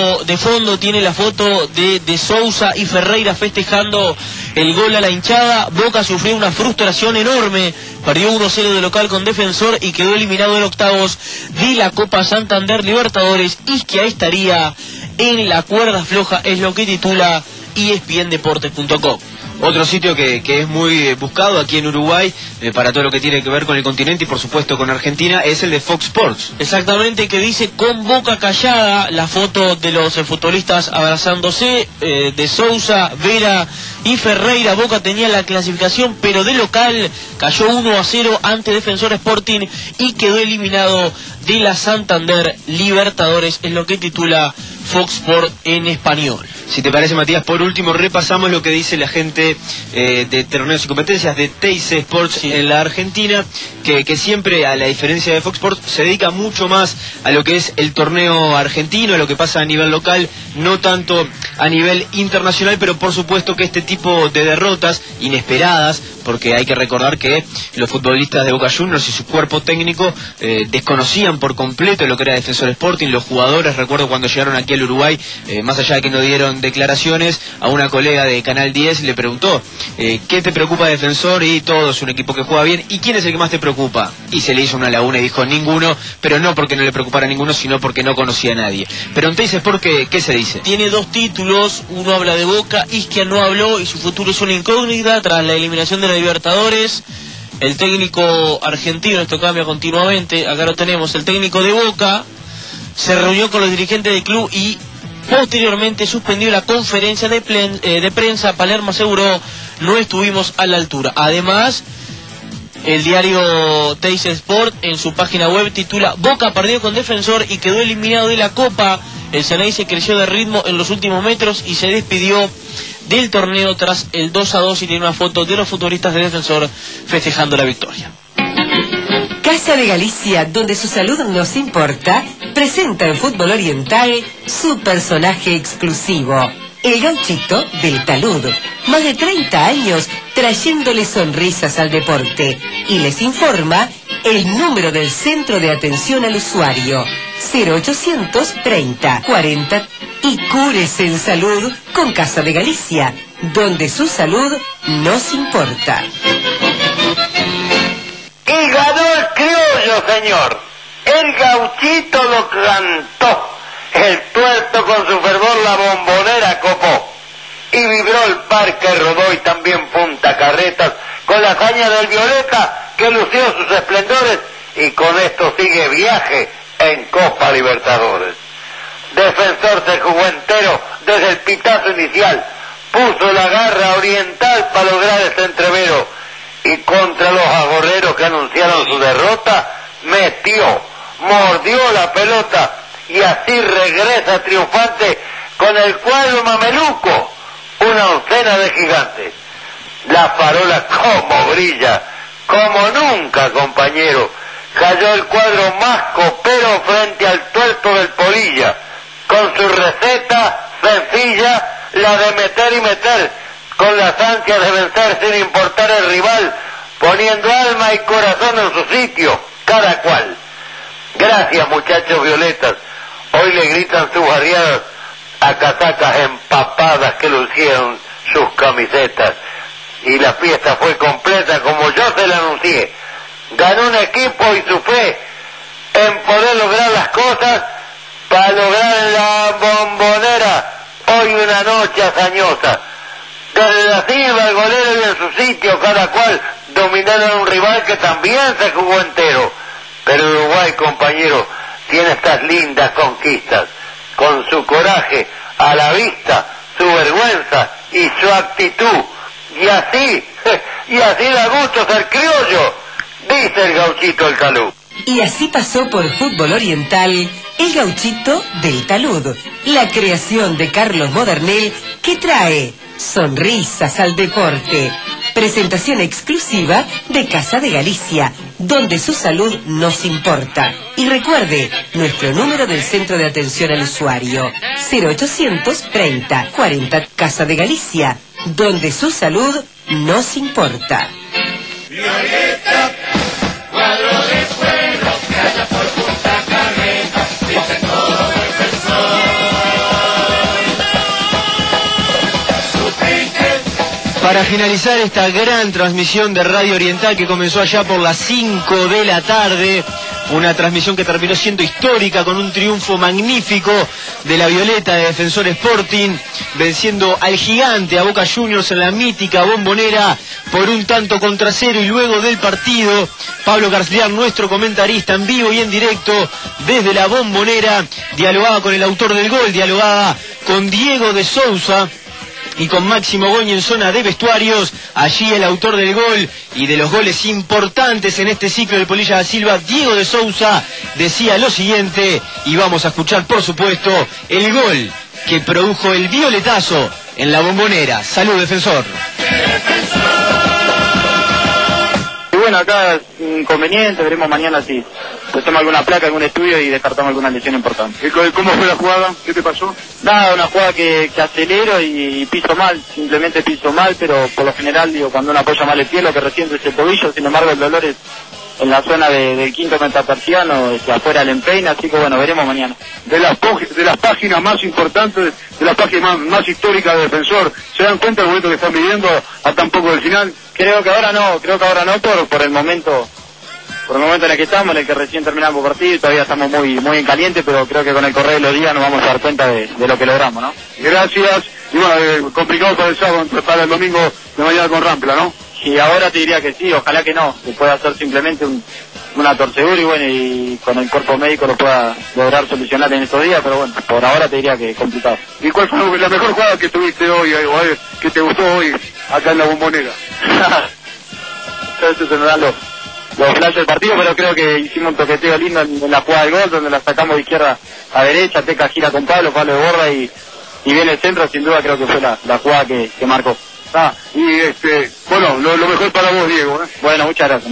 fondo tiene la foto de Sousa y Ferreira festejando el gol a la hinchada. Boca sufrió una frustración enorme, perdió 1-0 de local con Defensor y quedó eliminado en octavos de la Copa Santander Libertadores. Ischia estaría en la cuerda floja, es lo que titula ESPNdeportes.com. Otro sitio que es muy buscado aquí en Uruguay para todo lo que tiene que ver con el continente y por supuesto con Argentina es el de Fox Sports. Exactamente, que dice: con boca callada, la foto de los futbolistas abrazándose, de Sousa, Vera y Ferreira. Boca tenía la clasificación, pero de local cayó 1-0 ante Defensor Sporting y quedó eliminado de la Santander Libertadores, es lo que titula Fox Sports en español. Si te parece, Matías, por último repasamos lo que dice la gente de torneos y competencias de Teis Sports en la Argentina, que siempre, a la diferencia de Fox Sports, se dedica mucho más a lo que es el torneo argentino, a lo que pasa a nivel local, no tanto a nivel internacional, pero por supuesto que este tipo de derrotas inesperadas, porque hay que recordar que los futbolistas de Boca Juniors y su cuerpo técnico desconocían por completo lo que era Defensor Sporting. Los jugadores, recuerdo cuando llegaron aquí al Uruguay, más allá de que no dieron declaraciones, a una colega de Canal 10 le preguntó: ¿qué te preocupa de Defensor? Y todo es un equipo que juega bien. ¿Y quién es el que más te preocupa? Y se le hizo una laguna y dijo: ninguno, pero no porque no le preocupara a ninguno, sino porque no conocía a nadie. Pero en Teis Sport, ¿qué se dice? Tiene 2 títulos, uno habla de Boca, Ischia no habló y su futuro es una incógnita tras la eliminación de la Libertadores. El técnico argentino, esto cambia continuamente, acá lo tenemos, el técnico de Boca se reunió con los dirigentes del club y posteriormente suspendió la conferencia de prensa. Palermo aseguró: no estuvimos a la altura. Además, el diario Teis Sport en su página web titula: Boca perdió con Defensor y quedó eliminado de la Copa. El Ceneice creció de ritmo en los últimos metros y se despidió del torneo tras el 2-2, y tiene una foto de los futbolistas de Defensor festejando la victoria. Casa de Galicia, donde su salud nos importa, presenta en Fútbol Oriental su personaje exclusivo, el Gauchito del Talud. Más de 30 años trayéndole sonrisas al deporte. Y les informa el número del Centro de Atención al Usuario: 0800 30 40. Y cúrese en salud con Casa de Galicia, donde su salud nos importa. Y ganó el criollo, señor. El Gauchito lo cantó. El tuerto con su fervor la Bombonera copó. Y vibró el Parque Rodó y también Punta Carretas con la hazaña del Violeta, que lució sus esplendores, y con esto sigue viaje en Copa Libertadores. Defensor se jugó entero desde el pitazo inicial, puso la garra oriental para lograr este entrevero, y contra los agorreros que anunciaron su derrota, mordió la pelota, y así regresa triunfante con el cuadro mameluco, una oncena de gigantes. La farola como brilla, como nunca, compañero. Cayó el cuadro más copero frente al tuerto del Polilla, con su receta sencilla, la de meter y meter, con las ansias de vencer sin importar el rival, poniendo alma y corazón en su sitio, cada cual. Gracias, muchachos violetas. Hoy le gritan sus barriadas a casacas empapadas que lucieron sus camisetas. Y la fiesta fue completa como yo se la anuncié. Ganó un equipo y su fe en poder lograr las cosas para lograr en la Bombonera hoy una noche hazañosa. Desde la Silva, el golero y en su sitio, cada cual dominaron a un rival que también se jugó entero. Pero Uruguay, compañero, tiene estas lindas conquistas, con su coraje a la vista, su vergüenza y su actitud. Y así da gusto ser criollo, dice el gauchito del Talud. Y así pasó por Fútbol Oriental el gauchito del Talud, la creación de Carlos Modernel que trae sonrisas al deporte. Presentación exclusiva de Casa de Galicia, donde su salud nos importa. Y recuerde, nuestro número del Centro de Atención al Usuario, 0800 30 40. Casa de Galicia, donde su salud nos importa. Violeta, cuadro de fuego que haya por Punta Carreta, dice todo defensor. Para finalizar esta gran transmisión de Radio Oriental que comenzó allá por las 5 de la tarde, una transmisión que terminó siendo histórica con un triunfo magnífico de la Violeta de Defensor Sporting, venciendo al gigante, a Boca Juniors en la mítica Bombonera por 1-0, y luego del partido, Pablo García, nuestro comentarista en vivo y en directo desde la Bombonera, dialogaba con el autor del gol, dialogaba con Diego de Sousa y con Máximo Goñi en zona de vestuarios. Allí el autor del gol y de los goles importantes en este ciclo del Polilla da Silva, Diego de Sousa, decía lo siguiente, y vamos a escuchar por supuesto el gol que produjo el violetazo en la Bombonera. Salud, Defensor. Y bueno, acá es inconveniente, veremos mañana si hacemos alguna placa, algún estudio y descartamos alguna lesión importante. ¿Cómo fue la jugada? ¿Qué te pasó? Nada, una jugada que acelero y piso mal, simplemente piso mal, pero por lo general, digo, cuando uno apoya mal el pie, lo que resiente es el tobillo, sin embargo el dolor es en la zona del quinto metatarsiano, afuera del empeine, así que bueno, veremos mañana. De las páginas más importantes, de las páginas más históricas de Defensor, ¿se dan cuenta del momento que están viviendo a tan poco del final? Creo que ahora no por el momento en el que estamos, en el que recién terminamos el partido, todavía estamos muy en caliente, pero creo que con el correr de los días nos vamos a dar cuenta de lo que logramos, ¿no? Gracias, y bueno, complicado para el sábado, para el domingo de mañana con Rampla, ¿no? Y ahora te diría que sí, ojalá que no, que pueda ser simplemente una torcedura y bueno, y con el cuerpo médico lo pueda lograr solucionar en estos días, pero bueno, por ahora te diría que es complicado. ¿Y cuál fue la mejor jugada que tuviste hoy, o que te gustó hoy acá en la Bombonera? Entonces se me dan los flashes del partido, pero creo que hicimos un toqueteo lindo en la jugada del gol, donde la sacamos de izquierda a derecha, Teca gira con Pablo de borda y viene el centro, sin duda creo que fue la jugada que marcó. Y bueno, lo mejor para vos, Diego, ¿eh? Bueno, muchas gracias.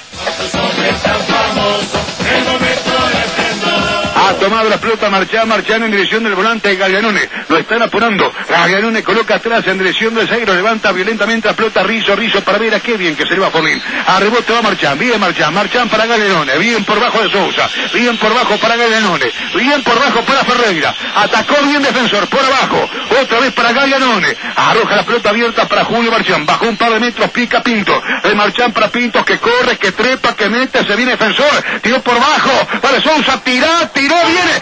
Ha tomado la pelota Marchán en dirección del volante Gaglianone, lo están apurando, Gaglianone coloca atrás en dirección del Zaguero, levanta violentamente la pelota Rizzo para ver a qué bien que se le va a Forlín, a rebote va Marchán, bien Marchán para Gaglianone, bien por bajo de Sousa, bien por bajo para Gaglianone, bien por bajo para Ferreira, atacó bien Defensor, por abajo, otra vez para Gaglianone, arroja la pelota abierta para Julio Marchán, bajó un par de metros, pica Pinto, de Marchán para Pinto, que corre, que trepa, que mete, se viene Defensor, tiró por bajo, para Sousa, tiró, viene,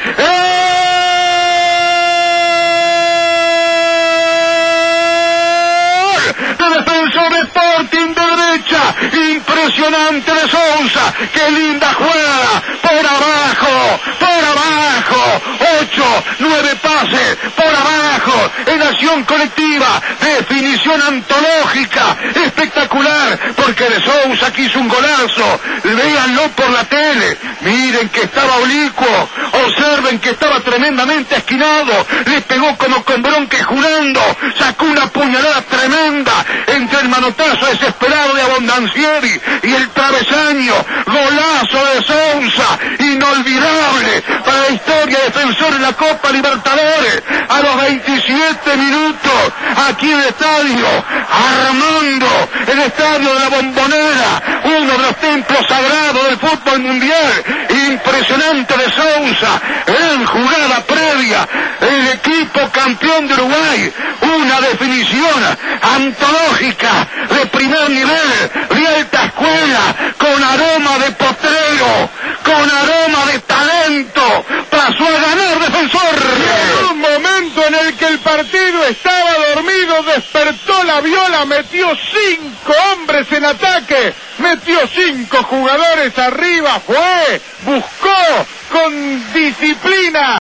de Defensor Sporting de derecha, impresionante de Sousa, qué linda jugada, por abajo, 8, 9 pases, por abajo, en acción colectiva, definición antológica, espectacular, porque De Sousa quiso un golazo, véanlo por la tele, miren que estaba oblicuo, observen que estaba tremendamente esquinado, le pegó como con bronque jurando, sacó una puñalada tremenda entre el manotazo desesperado de Abondancieri y el travesaño, golazo de Sousa, inolvidable para la historia defensor en la Copa Libertadores, a los 27 minutos, aquí en el estadio, Armando, el estadio de la Bombonera, uno de los templos sagrados del fútbol mundial, impresionante de Sousa, en jugada previa, el equipo campeón de Uruguay, una definición antológica de primer nivel, de alta escuela, con aroma de potrero, con aroma de talento, pasó a ganar Defensor. En un momento en el que el partido estaba dormido, despertó la Viola, metió 5 hombres en ataque, metió 5 jugadores arriba, buscó con disciplina